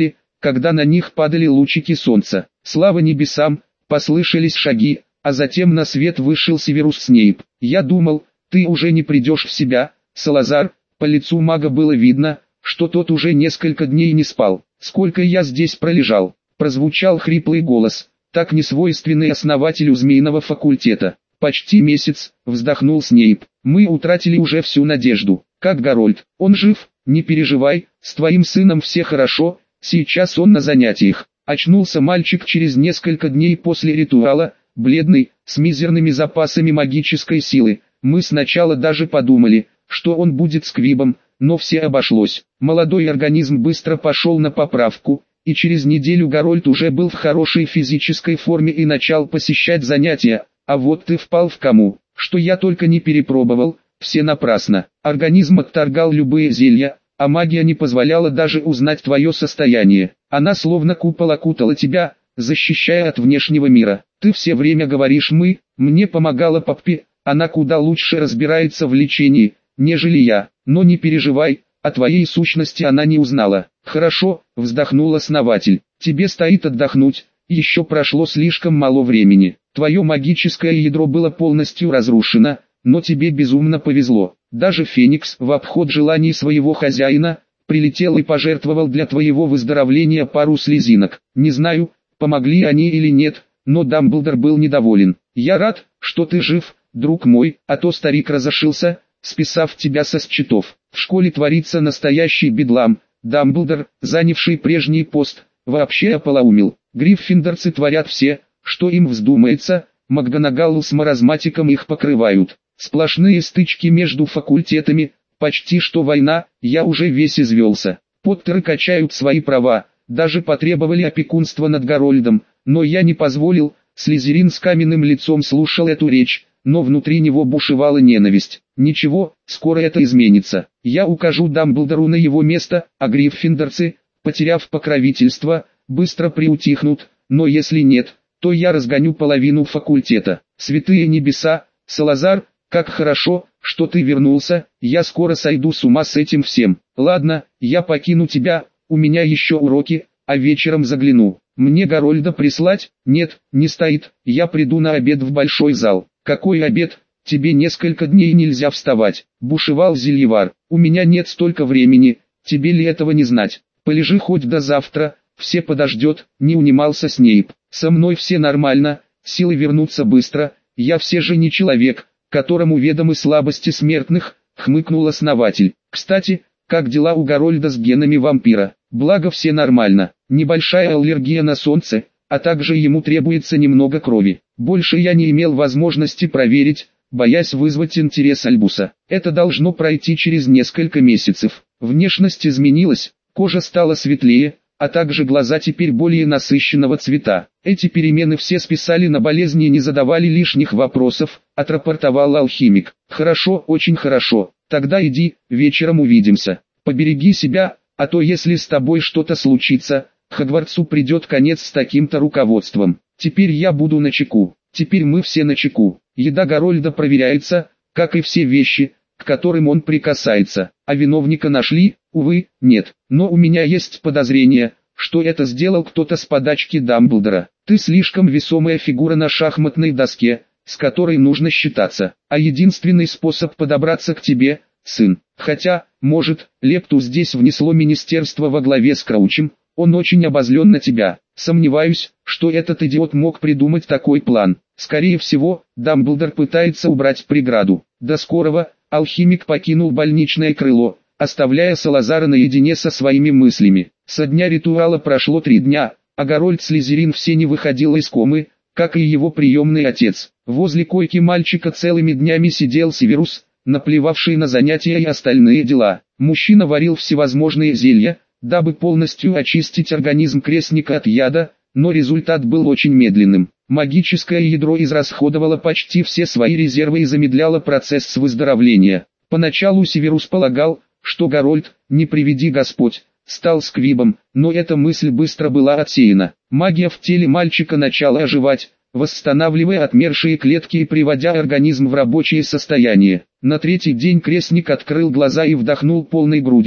Speaker 1: когда на них падали лучики солнца. Слава небесам, послышались шаги, а затем на свет вышел Северус Снейп. «Я думал, ты уже не придешь в себя, Салазар». По лицу мага было видно, что тот уже несколько дней не спал. «Сколько я здесь пролежал?» — прозвучал хриплый голос, так несвойственный основателю змеиного факультета. «Почти месяц», — вздохнул Снейп. «Мы утратили уже всю надежду. Как Гарольд? Он жив? Не переживай, с твоим сыном все хорошо, сейчас он на занятиях». Очнулся мальчик через несколько дней после ритуала, бледный, с мизерными запасами магической силы. Мы сначала даже подумали, что он будет сквибом, но все обошлось. Молодой организм быстро пошел на поправку, и через неделю Гарольд уже был в хорошей физической форме и начал посещать занятия. А вот ты впал в кому, что я только не перепробовал, все напрасно. Организм отторгал любые зелья, а магия не позволяла даже узнать твое состояние. Она словно купол окутала тебя, защищая от внешнего мира. Ты все время говоришь «мы», мне помогала Поппи, она куда лучше разбирается в лечении, нежели я, но не переживай, о твоей сущности она не узнала. «Хорошо», — вздохнул основатель, — «тебе стоит отдохнуть, еще прошло слишком мало времени. Твое магическое ядро было полностью разрушено, но тебе безумно повезло. Даже Феникс, в обход желаний своего хозяина, прилетел и пожертвовал для твоего выздоровления пару слезинок. Не знаю, помогли они или нет, но Дамблдор был недоволен. Я рад, что ты жив, друг мой, а то старик разошился, списав тебя со счетов. В школе творится настоящий бедлам. Дамблдор, занявший прежний пост, вообще ополоумил. Гриффиндорцы творят все, что им вздумается, МакГонагал с маразматиком их покрывают. Сплошные стычки между факультетами, почти что война, я уже весь извелся. Поттеры качают свои права, даже потребовали опекунства над Гарольдом, но я не позволил. Слизерин с каменным лицом слушал эту речь, но внутри него бушевала ненависть. Ничего, скоро это изменится. Я укажу Дамблдору на его место, а гриффиндорцы, потеряв покровительство, быстро приутихнут, но если нет, то я разгоню половину факультета. Святые небеса, Салазар, как хорошо, что ты вернулся, я скоро сойду с ума с этим всем. Ладно, я покину тебя, у меня еще уроки, а вечером загляну. Мне Гарольда прислать? Нет, не стоит, я приду на обед в большой зал. Какой обед? Тебе несколько дней нельзя вставать, бушевал Зельевар. У меня нет столько времени, тебе ли этого не знать? Полежи хоть до завтра, все подождет, не унимался Снейп. Со мной все нормально, силы вернутся быстро, я все же не человек, которому ведомы слабости смертных, хмыкнул основатель. Кстати, как дела у Гарольда с генами вампира? Благо все нормально, небольшая аллергия на солнце, а также ему требуется немного крови. Больше я не имел возможности проверить, боясь вызвать интерес Альбуса. Это должно пройти через несколько месяцев. Внешность изменилась, кожа стала светлее, а также глаза теперь более насыщенного цвета. Эти перемены все списали на болезни и не задавали лишних вопросов, отрапортовал алхимик. Хорошо, очень хорошо, тогда иди, вечером увидимся. Побереги себя, а то если с тобой что-то случится, Хогвартсу придет конец с таким-то руководством. Теперь я буду начеку, теперь мы все начеку. Еда Гарольда проверяется, как и все вещи, к которым он прикасается. А виновника нашли? Увы, нет. Но у меня есть подозрение, что это сделал кто-то с подачки Дамблдора. Ты слишком весомая фигура на шахматной доске, с которой нужно считаться. А единственный способ подобраться к тебе – сын. Хотя, может, лепту здесь внесло министерство во главе с Краучем, он очень обозлен на тебя. Сомневаюсь, что этот идиот мог придумать такой план. Скорее всего, Дамблдор пытается убрать преграду. До скорого. Алхимик покинул больничное крыло, оставляя Салазара наедине со своими мыслями. Со дня ритуала прошло 3 дня, а Гарольд Слизерин все не выходил из комы, как и его приемный отец. Возле койки мальчика целыми днями сидел Северус, наплевавший на занятия и остальные дела. Мужчина варил всевозможные зелья, дабы полностью очистить организм крестника от яда, но результат был очень медленным. Магическое ядро израсходовало почти все свои резервы и замедляло процесс выздоровления. Поначалу Северус полагал, что Гарольд, не приведи Господь, стал сквибом, но эта мысль быстро была отсеяна. Магия в теле мальчика начала оживать, восстанавливая отмершие клетки и приводя организм в рабочее состояние. На 3-й день крестник открыл глаза и вдохнул полной грудью,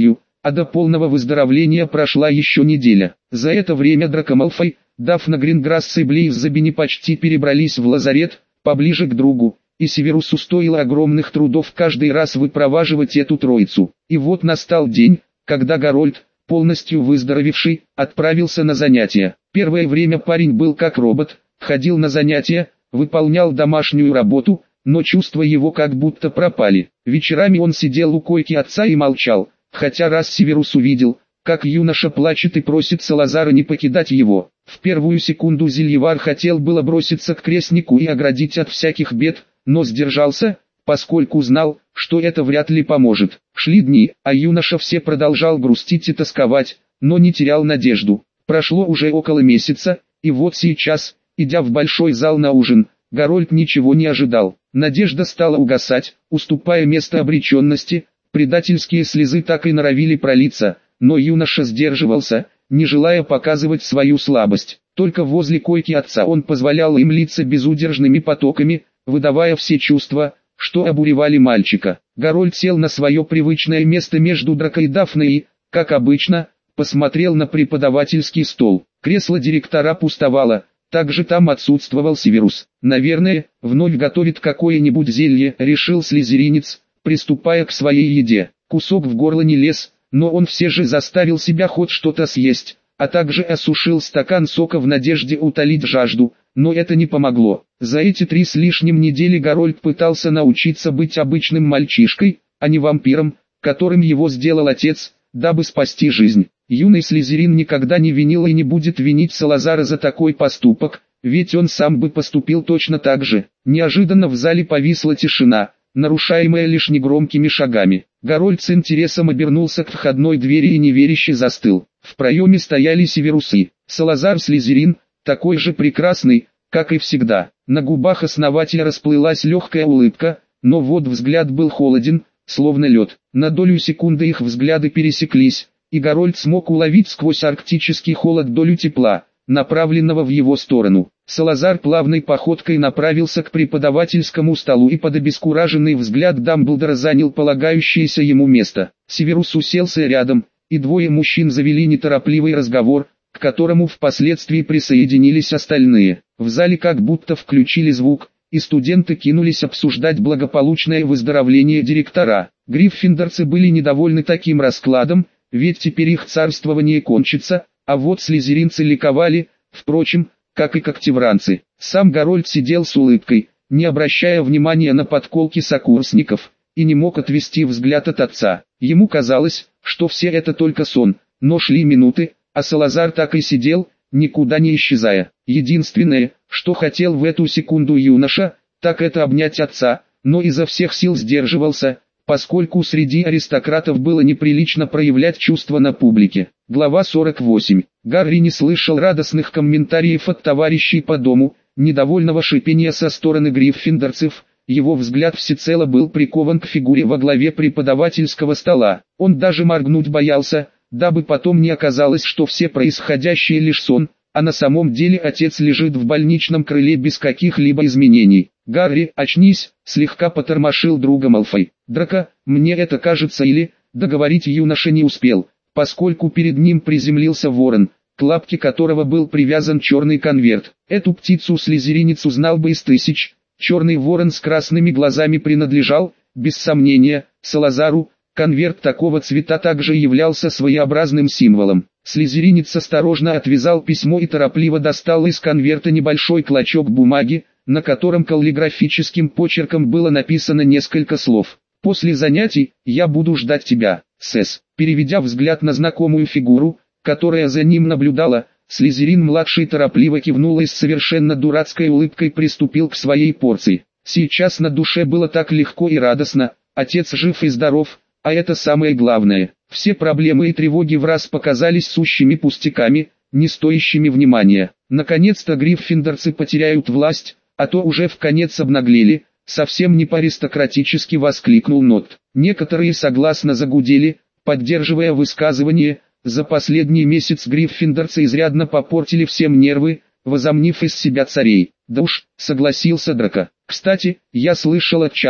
Speaker 1: а до полного выздоровления прошла еще неделя. За это время Драко Малфой, Дафна Гринграсс и Блейз Забини почти перебрались в лазарет, поближе к другу, и Северусу стоило огромных трудов каждый раз выпроваживать эту троицу. И вот настал день, когда Гарольд, полностью выздоровевший, отправился на занятия. Первое время парень был как робот, ходил на занятия, выполнял домашнюю работу, но чувства его как будто пропали. Вечерами он сидел у койки отца и молчал, хотя раз Северус увидел, как юноша плачет и просит Салазара не покидать его. В первую секунду Зельевар хотел было броситься к крестнику и оградить от всяких бед, но сдержался, поскольку знал, что это вряд ли поможет. Шли дни, а юноша все продолжал грустить и тосковать, но не терял надежду. Прошло уже около месяца, и вот сейчас, идя в большой зал на ужин, Гарольд ничего не ожидал. Надежда стала угасать, уступая место обреченности, предательские слезы так и норовили пролиться, но юноша сдерживался, не желая показывать свою слабость. Только возле койки отца он позволял им литься безудержными потоками, выдавая все чувства, что обуревали мальчика. Гарольд сел на свое привычное место между Драко и Дафной и, как обычно, посмотрел на преподавательский стол. Кресло директора пустовало, также там отсутствовал Северус. «Наверное, вновь готовит какое-нибудь зелье», — решил слизеринец, приступая к своей еде. Кусок в горло не лез, но он все же заставил себя хоть что-то съесть, а также осушил стакан сока в надежде утолить жажду, но это не помогло. За эти 3 с лишним недели Гарольд пытался научиться быть обычным мальчишкой, а не вампиром, которым его сделал отец, дабы спасти жизнь. Юный Слизерин никогда не винил и не будет винить Салазара за такой поступок, ведь он сам бы поступил точно так же. Неожиданно в зале повисла тишина, нарушаемая лишь негромкими шагами. Гарольд с интересом обернулся к входной двери и неверяще застыл. В проеме стояли Северусы. Салазар Слизерин, такой же прекрасный, как и всегда. На губах основателя расплылась легкая улыбка, но вот взгляд был холоден, словно лед. На долю секунды их взгляды пересеклись, и Гарольд смог уловить сквозь арктический холод долю тепла, направленного в его сторону. Салазар плавной походкой направился к преподавательскому столу и под обескураженный взгляд Дамблдора занял полагающееся ему место. Северус уселся рядом, и 2 мужчин завели неторопливый разговор, к которому впоследствии присоединились остальные. В зале как будто включили звук, и студенты кинулись обсуждать благополучное выздоровление директора. Гриффиндорцы были недовольны таким раскладом, ведь теперь их царствование кончится, а вот слизеринцы ликовали, впрочем, как и когтевранцы. Сам Гарольд сидел с улыбкой, не обращая внимания на подколки сокурсников, и не мог отвести взгляд от отца. Ему казалось, что все это только сон, но шли минуты, а Салазар так и сидел, никуда не исчезая. Единственное, что хотел в эту секунду юноша, так это обнять отца, но изо всех сил сдерживался, поскольку среди аристократов было неприлично проявлять чувства на публике. Глава 48. Гарри не слышал радостных комментариев от товарищей по дому, недовольного шипения со стороны гриффиндорцев. Его взгляд всецело был прикован к фигуре во главе преподавательского стола. Он даже моргнуть боялся, дабы потом не оказалось, что все происходящее лишь сон, а на самом деле отец лежит в больничном крыле без каких-либо изменений. «Гарри, очнись!» — слегка потормошил друга Малфой. «Драко, мне это кажется» или... Договорить юноша не успел, поскольку перед ним приземлился ворон, к лапке которого был привязан черный конверт. Эту птицу слизеринец узнал бы из 1000. Черный ворон с красными глазами принадлежал, без сомнения, Салазару. Конверт такого цвета также являлся своеобразным символом. Слизеринец осторожно отвязал письмо и торопливо достал из конверта небольшой клочок бумаги, на котором каллиграфическим почерком было написано несколько слов. «После занятий, я буду ждать тебя, Сэс». Переведя взгляд на знакомую фигуру, которая за ним наблюдала, Слизерин-младший торопливо кивнул и с совершенно дурацкой улыбкой приступил к своей порции. Сейчас на душе было так легко и радостно, отец жив и здоров, а это самое главное. Все проблемы и тревоги враз показались сущими пустяками, не стоящими внимания. Наконец-то гриффиндорцы потеряют власть, а то уже вконец обнаглели, совсем не по-аристократически воскликнул Нот. Некоторые согласно загудели, поддерживая высказывание. За последний месяц гриффиндорцы изрядно попортили всем нервы, возомнив из себя царей. «Да уж», — согласился Драко. «Кстати, я слышал от Чанг,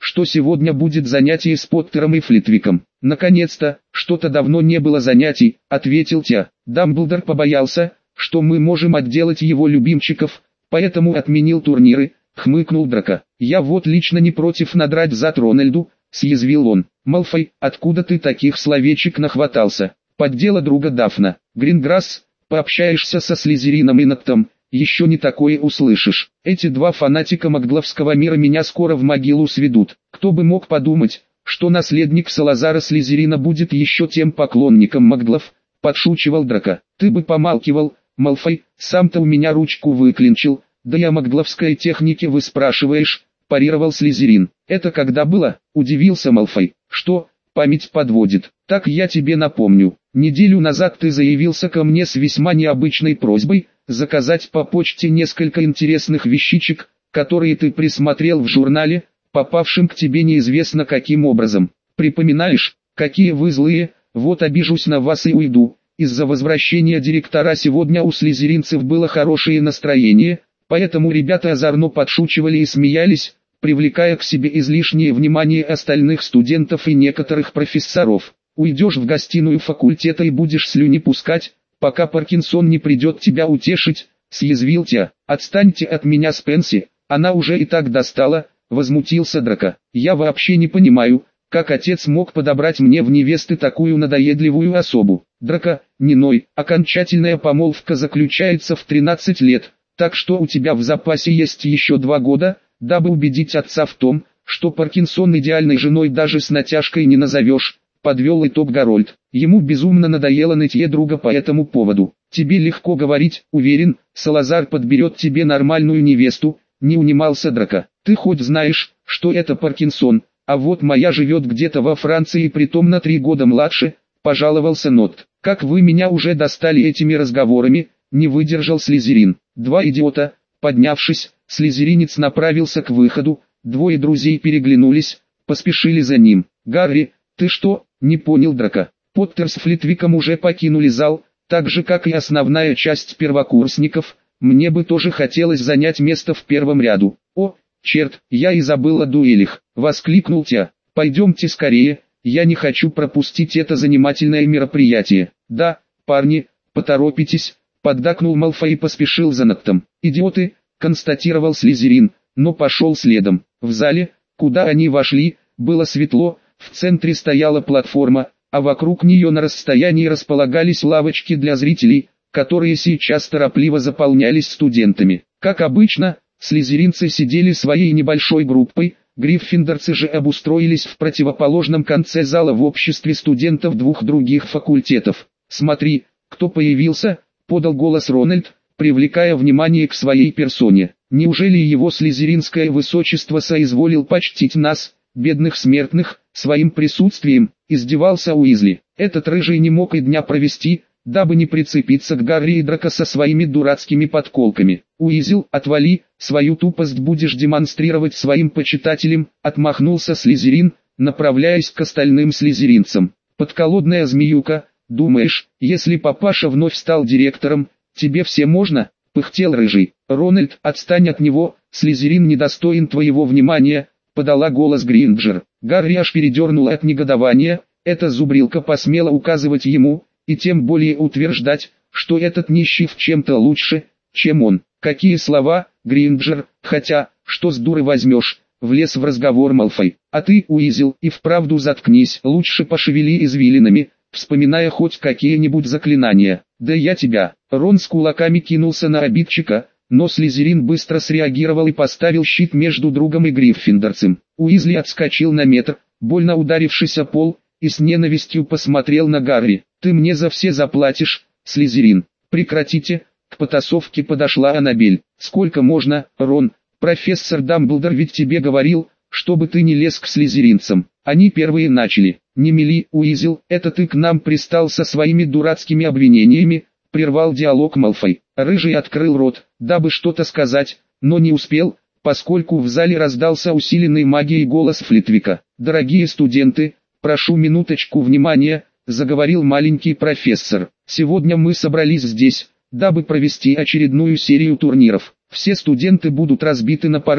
Speaker 1: что сегодня будет занятие с Поттером и Флитвиком. Наконец-то, что-то давно не было занятий, ответил Тя. Дамблдор побоялся, что мы можем отделать его любимчиков, поэтому отменил турниры, хмыкнул Драко. Я вот лично не против надрать зад Рональду, съязвил он. Малфой, откуда ты таких словечек нахватался? Поддела друга Дафна. Гринграсс, пообщаешься со Слизерином и Ноктом, еще не такое услышишь. Эти два фанатика магловского мира меня скоро в могилу сведут. Кто бы мог подумать, что наследник Салазара Слизерина будет еще тем поклонником маглов, подшучивал Драко. Ты бы помалкивал, Малфой, сам-то у меня ручку выклинчил, да и о магловской технике вы спрашиваешь, парировал Слизерин. Это когда было? Удивился Малфой. Что, память подводит? Так я тебе напомню. Неделю назад ты заявился ко мне с весьма необычной просьбой заказать по почте несколько интересных вещичек, которые ты присмотрел в журнале, попавшим к тебе неизвестно каким образом. Припоминаешь, какие вы злые, вот обижусь на вас и уйду. Из-за возвращения директора сегодня у слизеринцев было хорошее настроение, поэтому ребята озорно подшучивали и смеялись, привлекая к себе излишнее внимание остальных студентов и некоторых профессоров. Уйдешь в гостиную факультета и будешь слюни пускать, пока Паркинсон не придет тебя утешить, съязвил Тя. Отстаньте от меня, Спенси, она уже и так достала, возмутился Драко. Я вообще не понимаю, как отец мог подобрать мне в невесты такую надоедливую особу. Драко, не ной, окончательная помолвка заключается в 13 лет, так что у тебя в запасе есть еще 2 года, дабы убедить отца в том, что Паркинсон идеальной женой даже с натяжкой не назовешь. Подвел итог Гарольд. Ему безумно надоело нытье друга по этому поводу. Тебе легко говорить, уверен, Салазар подберет тебе нормальную невесту, не унимался Драко. Ты хоть знаешь, что это Паркинсон, а вот моя живет где-то во Франции, притом на 3 года младше, пожаловался Нот. Как вы меня уже достали этими разговорами, не выдержал Слизерин. Два идиота, поднявшись, слизеринец направился к выходу, двое друзей переглянулись, поспешили за ним. Гарри, ты что? Не понял Драко. Поттер с Флитвиком уже покинули зал, так же как и основная часть первокурсников. Мне бы тоже хотелось занять место в первом ряду. О, черт, я и забыл о дуэлях, воскликнул Тя. Пойдемте скорее, я не хочу пропустить это занимательное мероприятие. Да, парни, поторопитесь, поддакнул Малфой и поспешил за Ноктом. Идиоты, констатировал Слизерин, но пошел следом. В зале, куда они вошли, было светло. В центре стояла платформа, а вокруг нее на расстоянии располагались лавочки для зрителей, которые сейчас торопливо заполнялись студентами. Как обычно, слизеринцы сидели своей небольшой группой, гриффиндорцы же обустроились в противоположном конце зала в обществе студентов 2 других факультетов. «Смотри, кто появился», — подал голос Рональд, привлекая внимание к своей персоне. «Неужели его слизеринское высочество соизволил почтить нас, бедных смертных, своим присутствием?» — издевался Уизли. Этот рыжий не мог и дня провести, дабы не прицепиться к Гарри и Драко со своими дурацкими подколками. «Уизл, отвали, свою тупость будешь демонстрировать своим почитателям», — отмахнулся Слизерин, направляясь к остальным слизеринцам. «Подколодная змеюка, думаешь, если папаша вновь стал директором, тебе все можно?» — пыхтел рыжий. «Рональд, отстань от него, Слизерин недостоин твоего внимания», — подала голос Гринджер. Гарри аж передернула от негодования, эта зубрилка посмела указывать ему, и тем более утверждать, что этот нищий в чем-то лучше, чем он. «Какие слова, Гринджер, хотя, что с дуры возьмешь?» — влез в разговор Малфой. «А ты, Уизл, и вправду заткнись, лучше пошевели извилинами, вспоминая хоть какие-нибудь заклинания». «Да я тебя!» Рон с кулаками кинулся на обидчика, но Слизерин быстро среагировал и поставил щит между другом и гриффиндорцем. Уизли отскочил на метр, больно ударившись о пол, и с ненавистью посмотрел на Гарри. «Ты мне за все заплатишь, Слизерин!» «Прекратите!» К потасовке подошла Аннабель. «Сколько можно, Рон? Профессор Дамблдор ведь тебе говорил, чтобы ты не лез к слизеринцам». Они первые начали. «Не мели, Уизл, это ты к нам пристал со своими дурацкими обвинениями», — прервал диалог Малфой. Рыжий открыл рот, дабы что-то сказать, но не успел, поскольку в зале раздался усиленный магией голос Флитвика. «Дорогие студенты, прошу минуточку внимания», — заговорил маленький профессор. «Сегодня мы собрались здесь, дабы провести очередную серию турниров. Все студенты будут разбиты на пары,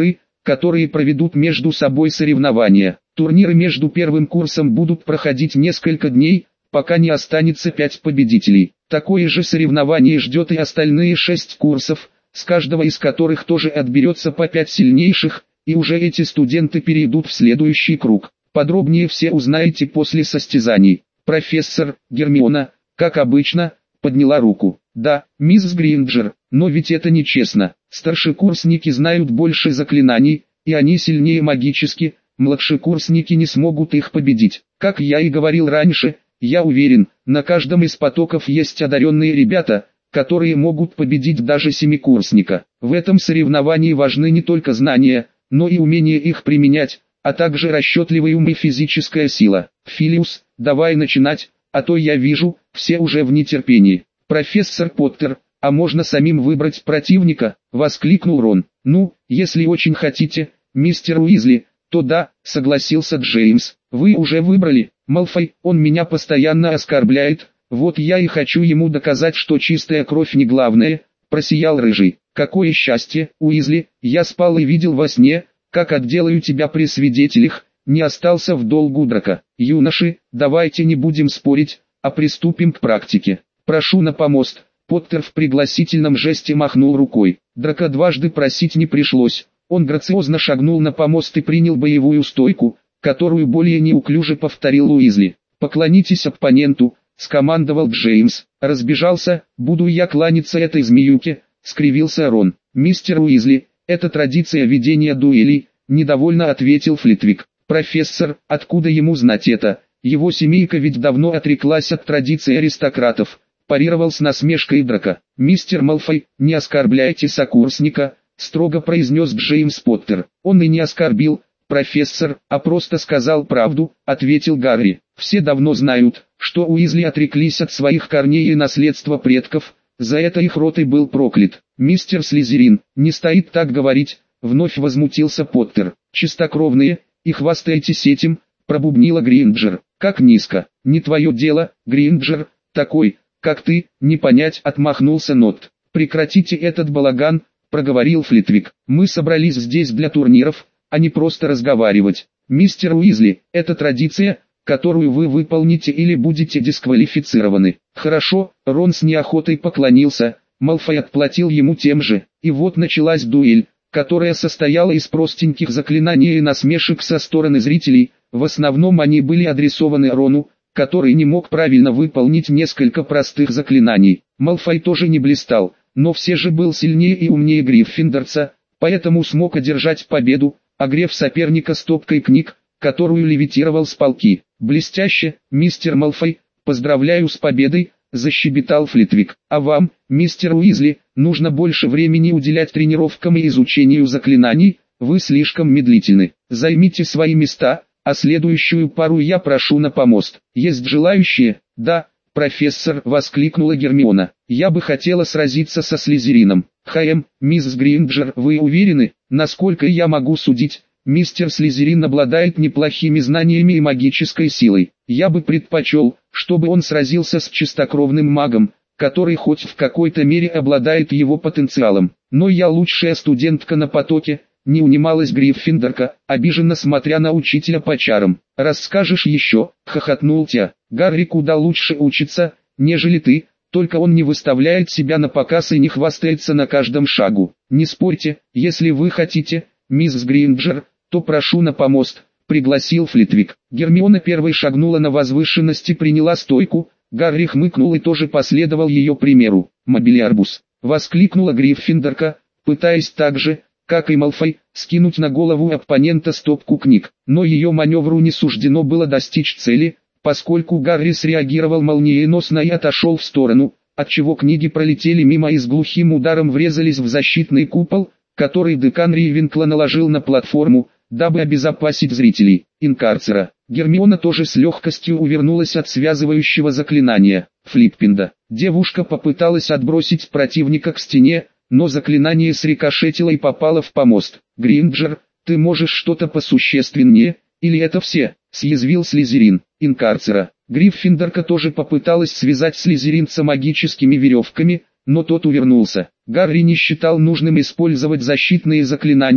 Speaker 1: которые проведут между собой соревнования. Турниры между первым курсом будут проходить несколько дней, пока не останется 5 победителей. Такое же соревнование ждет и остальные 6 курсов, с каждого из которых тоже отберется по 5 сильнейших, и уже эти студенты перейдут в следующий круг. Подробнее все узнаете после состязаний. Профессор Гермиона, как обычно, подняла руку. Да, мисс Гринджер, но ведь это нечестно. Старшекурсники знают больше заклинаний, и они сильнее магически, младшекурсники не смогут их победить. Как я и говорил раньше, я уверен, на каждом из потоков есть одаренные ребята, которые могут победить даже семикурсника. В этом соревновании важны не только знания, но и умение их применять, а также расчетливый ум и физическая сила. Филиус, давай начинать, а то я вижу, все уже в нетерпении. Профессор Поттер, а можно самим выбрать противника, воскликнул Рон. Ну, если очень хотите, мистер Уизли, то да, согласился Джеймс. Вы уже выбрали, Малфой, он меня постоянно оскорбляет, вот я и хочу ему доказать, что чистая кровь не главное, просиял Рыжий. Какое счастье, Уизли, я спал и видел во сне, как отделаю тебя при свидетелях, не остался в долгу Драко. Юноши, давайте не будем спорить, а приступим к практике. Прошу на помост. Поттер в пригласительном жесте махнул рукой. Драко дважды просить не пришлось. Он грациозно шагнул на помост и принял боевую стойку, которую более неуклюже повторил Уизли. «Поклонитесь оппоненту», — скомандовал Джеймс. «Разбежался, буду я кланяться этой змеюке», — скривился Рон. «Мистер Уизли, это традиция ведения дуэлей», — недовольно ответил Флитвик. «Профессор, откуда ему знать это? Его семейка ведь давно отреклась от традиций аристократов», — парировал с насмешкой Драко. «Мистер Малфой, не оскорбляйте сокурсника», — строго произнес Джеймс Поттер. «Он и не оскорбил, профессор, а просто сказал правду», — ответил Гарри. «Все давно знают, что Уизли отреклись от своих корней и наследства предков, за это их род и был проклят». «Мистер Слизерин, не стоит так говорить», — вновь возмутился Поттер. «Чистокровные, и хвастаетесь этим», — пробубнила Гринджер. «Как низко, не твое дело, Гринджер, такой, как ты, не понять», — отмахнулся Нот. «Прекратите этот балаган», — проговорил Флитвик. «Мы собрались здесь для турниров, а не просто разговаривать. Мистер Уизли, это традиция, которую вы выполните или будете дисквалифицированы». «Хорошо», — Рон с неохотой поклонился, Малфой отплатил ему тем же, и вот началась дуэль, которая состояла из простеньких заклинаний и насмешек со стороны зрителей. В основном они были адресованы Рону, который не мог правильно выполнить несколько простых заклинаний. Малфой тоже не блистал, но все же был сильнее и умнее Гриффиндорца, поэтому смог одержать победу, огрев соперника стопкой книг, которую левитировал с полки. «Блестяще, мистер Малфой, поздравляю с победой», — защебетал Флитвик. «А вам, мистер Уизли, нужно больше времени уделять тренировкам и изучению заклинаний, вы слишком медлительны. Займите свои места, а следующую пару я прошу на помост. Есть желающие?» «Да, профессор», — воскликнула Гермиона. «Я бы хотела сразиться со Слизерином». Мисс Гринджер, вы уверены? Насколько я могу судить, мистер Слизерин обладает неплохими знаниями и магической силой. Я бы предпочел, чтобы он сразился с чистокровным магом, который хоть в какой-то мере обладает его потенциалом. Но я лучшая студентка на потоке, не унималась Гриффиндорка, обиженно смотря на учителя по чарам. «Расскажешь еще?» — хохотнул Тя. «Гарри куда лучше учится, нежели ты, только он не выставляет себя на показ и не хвастается на каждом шагу. Не спорьте, если вы хотите, мисс Гринджер, то прошу на помост», — пригласил Флитвик. Гермиона первой шагнула на возвышенность и приняла стойку, Гарри хмыкнул и тоже последовал ее примеру. «Мобилиарбус!» — воскликнула Гриффиндорка, пытаясь так же, как и Малфой, скинуть на голову оппонента стопку книг. Но ее маневру не суждено было достичь цели, поскольку Гарри среагировал молниеносно и отошел в сторону, отчего книги пролетели мимо и с глухим ударом врезались в защитный купол, который декан Ривенкла наложил на платформу, дабы обезопасить зрителей. Инкарцера. Гермиона тоже с легкостью увернулась от связывающего заклинания. Флиппинда. Девушка попыталась отбросить противника к стене, но заклинание срикошетило и попало в помост. «Гринджер, ты можешь что-то посущественнее, или это все?» — съязвил Слизерин. Инкарцера. Гриффиндорка тоже попыталась связать слизеринца магическими веревками, но тот увернулся. Гарри не считал нужным использовать защитные заклинания,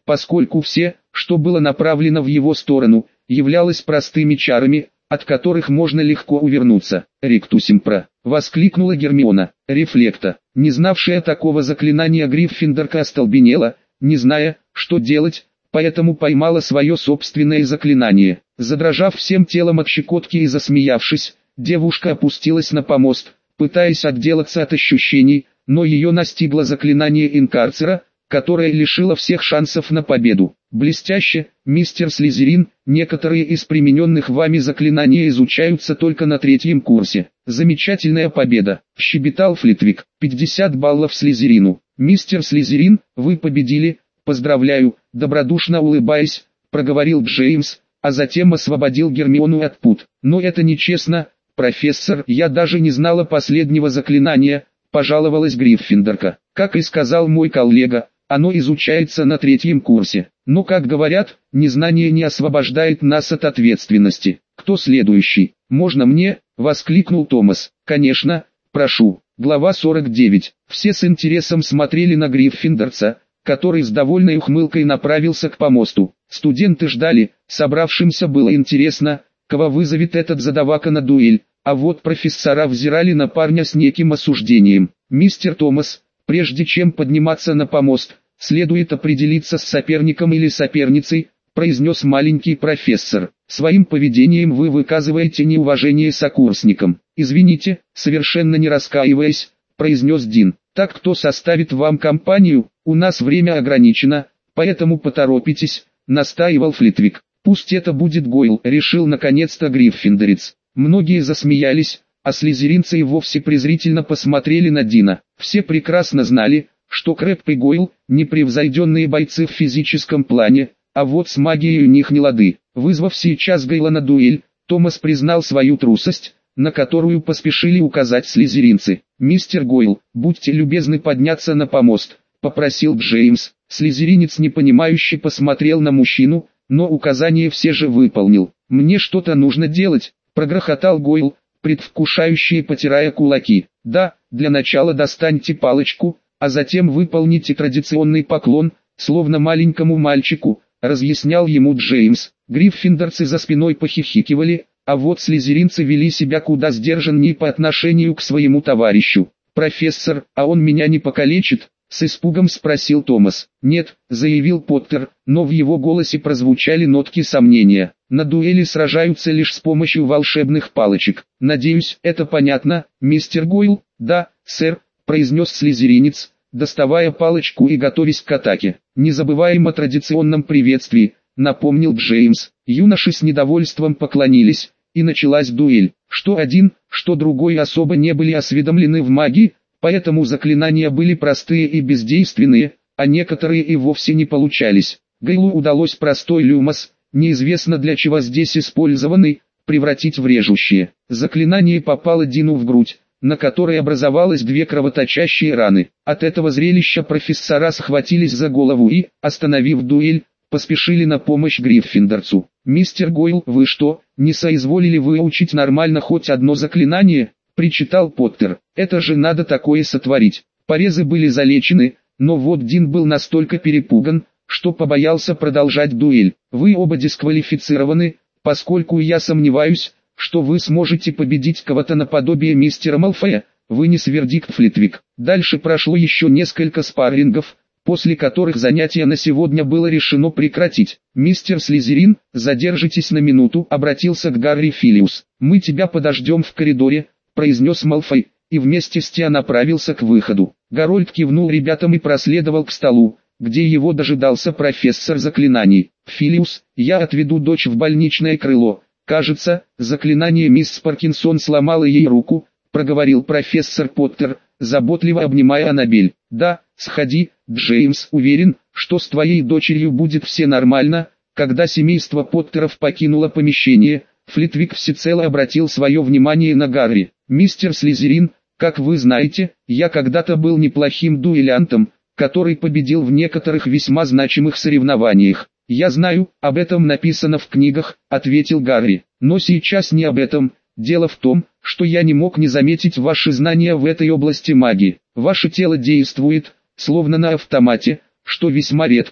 Speaker 1: поскольку все, что было направлено в его сторону, являлось простыми чарами, от которых можно легко увернуться. «Ректусимпра!» — воскликнула Гермиона. Рефлекта, не знавшая такого заклинания Гриффиндорка, остолбенела, не зная, что делать, поэтому поймала свое собственное заклинание. Задрожав всем телом от щекотки и засмеявшись, девушка опустилась на помост, пытаясь отделаться от ощущений, но ее настигло заклинание Инкарцера, которое лишило всех шансов на победу. «Блестяще, мистер Слизерин, некоторые из примененных вами заклинания изучаются только на 3-м курсе. Замечательная победа», — щебетал Флитвик. 50 баллов Слизерину. «Мистер Слизерин, вы победили, поздравляю», — добродушно улыбаясь, проговорил Джеймс, а затем освободил Гермиону от пут. «Но это нечестно, профессор, я даже не знала последнего заклинания», — пожаловалась Гриффиндорка. «Как и сказал мой коллега, оно изучается на 3-м курсе. Но, как говорят, незнание не освобождает нас от ответственности. Кто следующий? Можно мне?» — воскликнул Томас. «Конечно, прошу». Глава 49. Все с интересом смотрели на Гриффиндорца, который с довольной ухмылкой направился к помосту. Студенты ждали, собравшимся было интересно, кого вызовет этот задавака на дуэль, а вот профессора взирали на парня с неким осуждением. «Мистер Томас, прежде чем подниматься на помост, следует определиться с соперником или соперницей», — произнес маленький профессор. «Своим поведением вы выказываете неуважение сокурсникам». «Извините», — совершенно не раскаиваясь, произнес Дин. «Так кто составит вам компанию? У нас время ограничено, поэтому поторопитесь», — настаивал Флитвик. «Пусть это будет Гойл», — решил наконец-то Гриффиндорец. Многие засмеялись, а слизеринцы и вовсе презрительно посмотрели на Дина. Все прекрасно знали, что Крэбб и Гойл – непревзойденные бойцы в физическом плане, а вот с магией у них не лады. Вызвав сейчас Гойла на дуэль, Томас признал свою трусость, на которую поспешили указать слизеринцы. «Мистер Гойл, будьте любезны подняться на помост», – попросил Джеймс. Слизеринец непонимающе посмотрел на мужчину, но указание все же выполнил. «Мне что-то нужно делать», – прогрохотал Гойл, предвкушающе потирая кулаки. «Да, для начала достаньте палочку, а затем выполните традиционный поклон, словно маленькому мальчику», — разъяснял ему Джеймс. Гриффиндорцы за спиной похихикивали, а вот слизеринцы вели себя куда сдержаннее по отношению к своему товарищу. «Профессор, а он меня не покалечит?» — с испугом спросил Томас. «Нет», — заявил Поттер, но в его голосе прозвучали нотки сомнения. «На дуэли сражаются лишь с помощью волшебных палочек. Надеюсь, это понятно, мистер Гойл?» «Да, сэр», — произнес слизеринец, доставая палочку и готовясь к атаке. «Не забываем о традиционном приветствии», — напомнил Джеймс. Юноши с недовольством поклонились, и началась дуэль. Что один, что другой особо не были осведомлены в магии, поэтому заклинания были простые и бездейственные, а некоторые и вовсе не получались. Гойлу удалось простой люмос, неизвестно для чего здесь использованный, превратить в режущее. Заклинание попало Дину в грудь, на которой образовалось 2 кровоточащие раны. От этого зрелища профессора схватились за голову и, остановив дуэль, поспешили на помощь Гриффиндорцу. «Мистер Гойл, вы что, не соизволили выучить нормально хоть одно заклинание?» – причитал Поттер. «Это же надо такое сотворить». Порезы были залечены, но вот Дин был настолько перепуган, что побоялся продолжать дуэль. «Вы оба дисквалифицированы, поскольку я сомневаюсь, что вы сможете победить кого-то наподобие мистера Малфоя», — вынес вердикт Флитвик. Дальше прошло еще несколько спаррингов, после которых занятие на сегодня было решено прекратить. «Мистер Слизерин, задержитесь на минуту», — обратился к Гарри Филиус. «Мы тебя подождем в коридоре», — произнес Малфой, и вместе с Тиа направился к выходу. Гарольд кивнул ребятам и проследовал к столу, где его дожидался профессор заклинаний. «Филиус, я отведу дочь в больничное крыло. Кажется, заклинание мисс Паркинсон сломало ей руку», — проговорил профессор Поттер, заботливо обнимая Аннабель. «Да, сходи, Джеймс, уверен, что с твоей дочерью будет все нормально». Когда семейство Поттеров покинуло помещение, Флитвик всецело обратил свое внимание на Гарри. «Мистер Слизерин, как вы знаете, я когда-то был неплохим дуэлянтом, который победил в некоторых весьма значимых соревнованиях». «Я знаю, об этом написано в книгах», — ответил Гарри. «Но сейчас не об этом. Дело в том, что я не мог не заметить ваши знания в этой области магии. Ваше тело действует, словно на автомате, что весьма редко,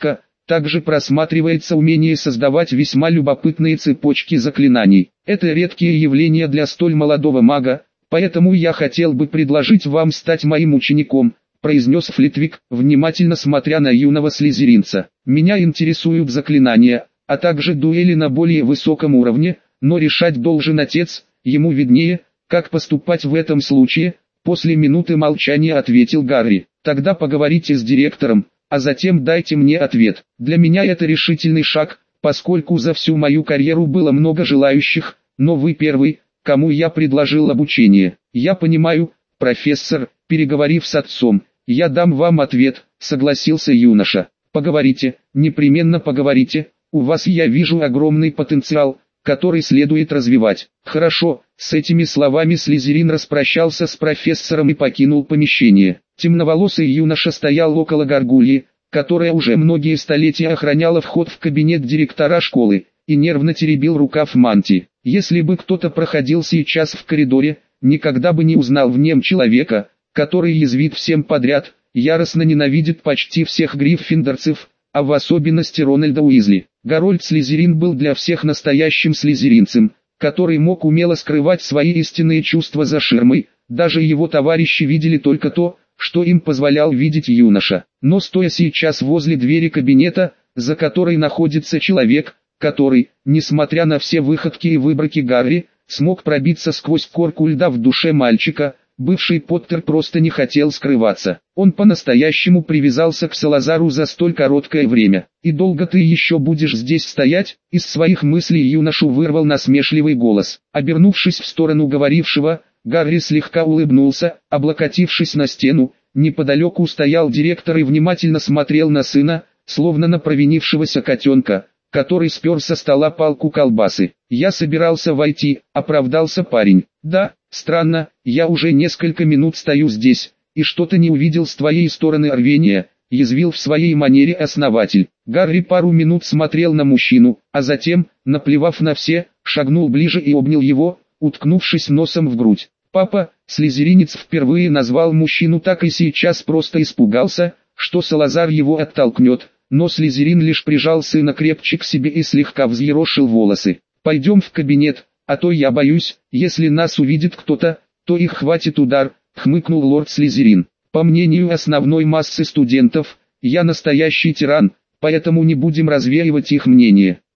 Speaker 1: также просматривается умение создавать весьма любопытные цепочки заклинаний. Это редкие явления для столь молодого мага, поэтому я хотел бы предложить вам стать моим учеником, произнес Флитвик, внимательно смотря на юного слизеринца. Меня интересуют заклинания, а также дуэли на более высоком уровне, но решать должен отец, ему виднее, как поступать в этом случае. После минуты молчания ответил Гарри. Тогда поговорите с директором, а затем дайте мне ответ. Для меня это решительный шаг, поскольку за всю мою карьеру было много желающих, но вы первый, кому я предложил обучение. Я понимаю, профессор, переговорив с отцом, я дам вам ответ, согласился юноша. Поговорите, непременно поговорите, у вас я вижу огромный потенциал, который следует развивать. Хорошо, с этими словами Слизерин распрощался с профессором и покинул помещение. Темноволосый юноша стоял около горгульи, которая уже многие столетия охраняла вход в кабинет директора школы, и нервно теребил рукав мантии. Если бы кто-то проходил сейчас в коридоре, никогда бы не узнал в нем человека, который язвит всем подряд, яростно ненавидит почти всех гриффиндорцев, а в особенности Рональда Уизли. Гарольд Слизерин был для всех настоящим слизеринцем, который мог умело скрывать свои истинные чувства за ширмой, даже его товарищи видели только то, что им позволял видеть юноша. Но стоя сейчас возле двери кабинета, за которой находится человек, который, несмотря на все выходки и выброки Гарри, смог пробиться сквозь корку льда в душе мальчика, бывший Поттер просто не хотел скрываться. Он по-настоящему привязался к Салазару за столь короткое время. «И долго ты еще будешь здесь стоять?» Из своих мыслей юношу вырвал насмешливый голос. Обернувшись в сторону говорившего, Гарри слегка улыбнулся, облокотившись на стену. Неподалеку стоял директор и внимательно смотрел на сына, словно на провинившегося котенка, который спер со стола палку колбасы. «Я собирался войти», — оправдался парень. «Да, странно, я уже несколько минут стою здесь, и что-то не увидел с твоей стороны рвения», — язвил в своей манере основатель. Гарри пару минут смотрел на мужчину, а затем, наплевав на все, шагнул ближе и обнял его, уткнувшись носом в грудь. Папа, слизеринец, впервые назвал мужчину так и сейчас просто испугался, что Салазар его оттолкнет, но Слизерин лишь прижал сына крепче к себе и слегка взъерошил волосы. «Пойдем в кабинет, а то я боюсь, если нас увидит кто-то, то их хватит удар», — хмыкнул лорд Слизерин. «По мнению основной массы студентов, я настоящий тиран, поэтому не будем развеивать их мнение.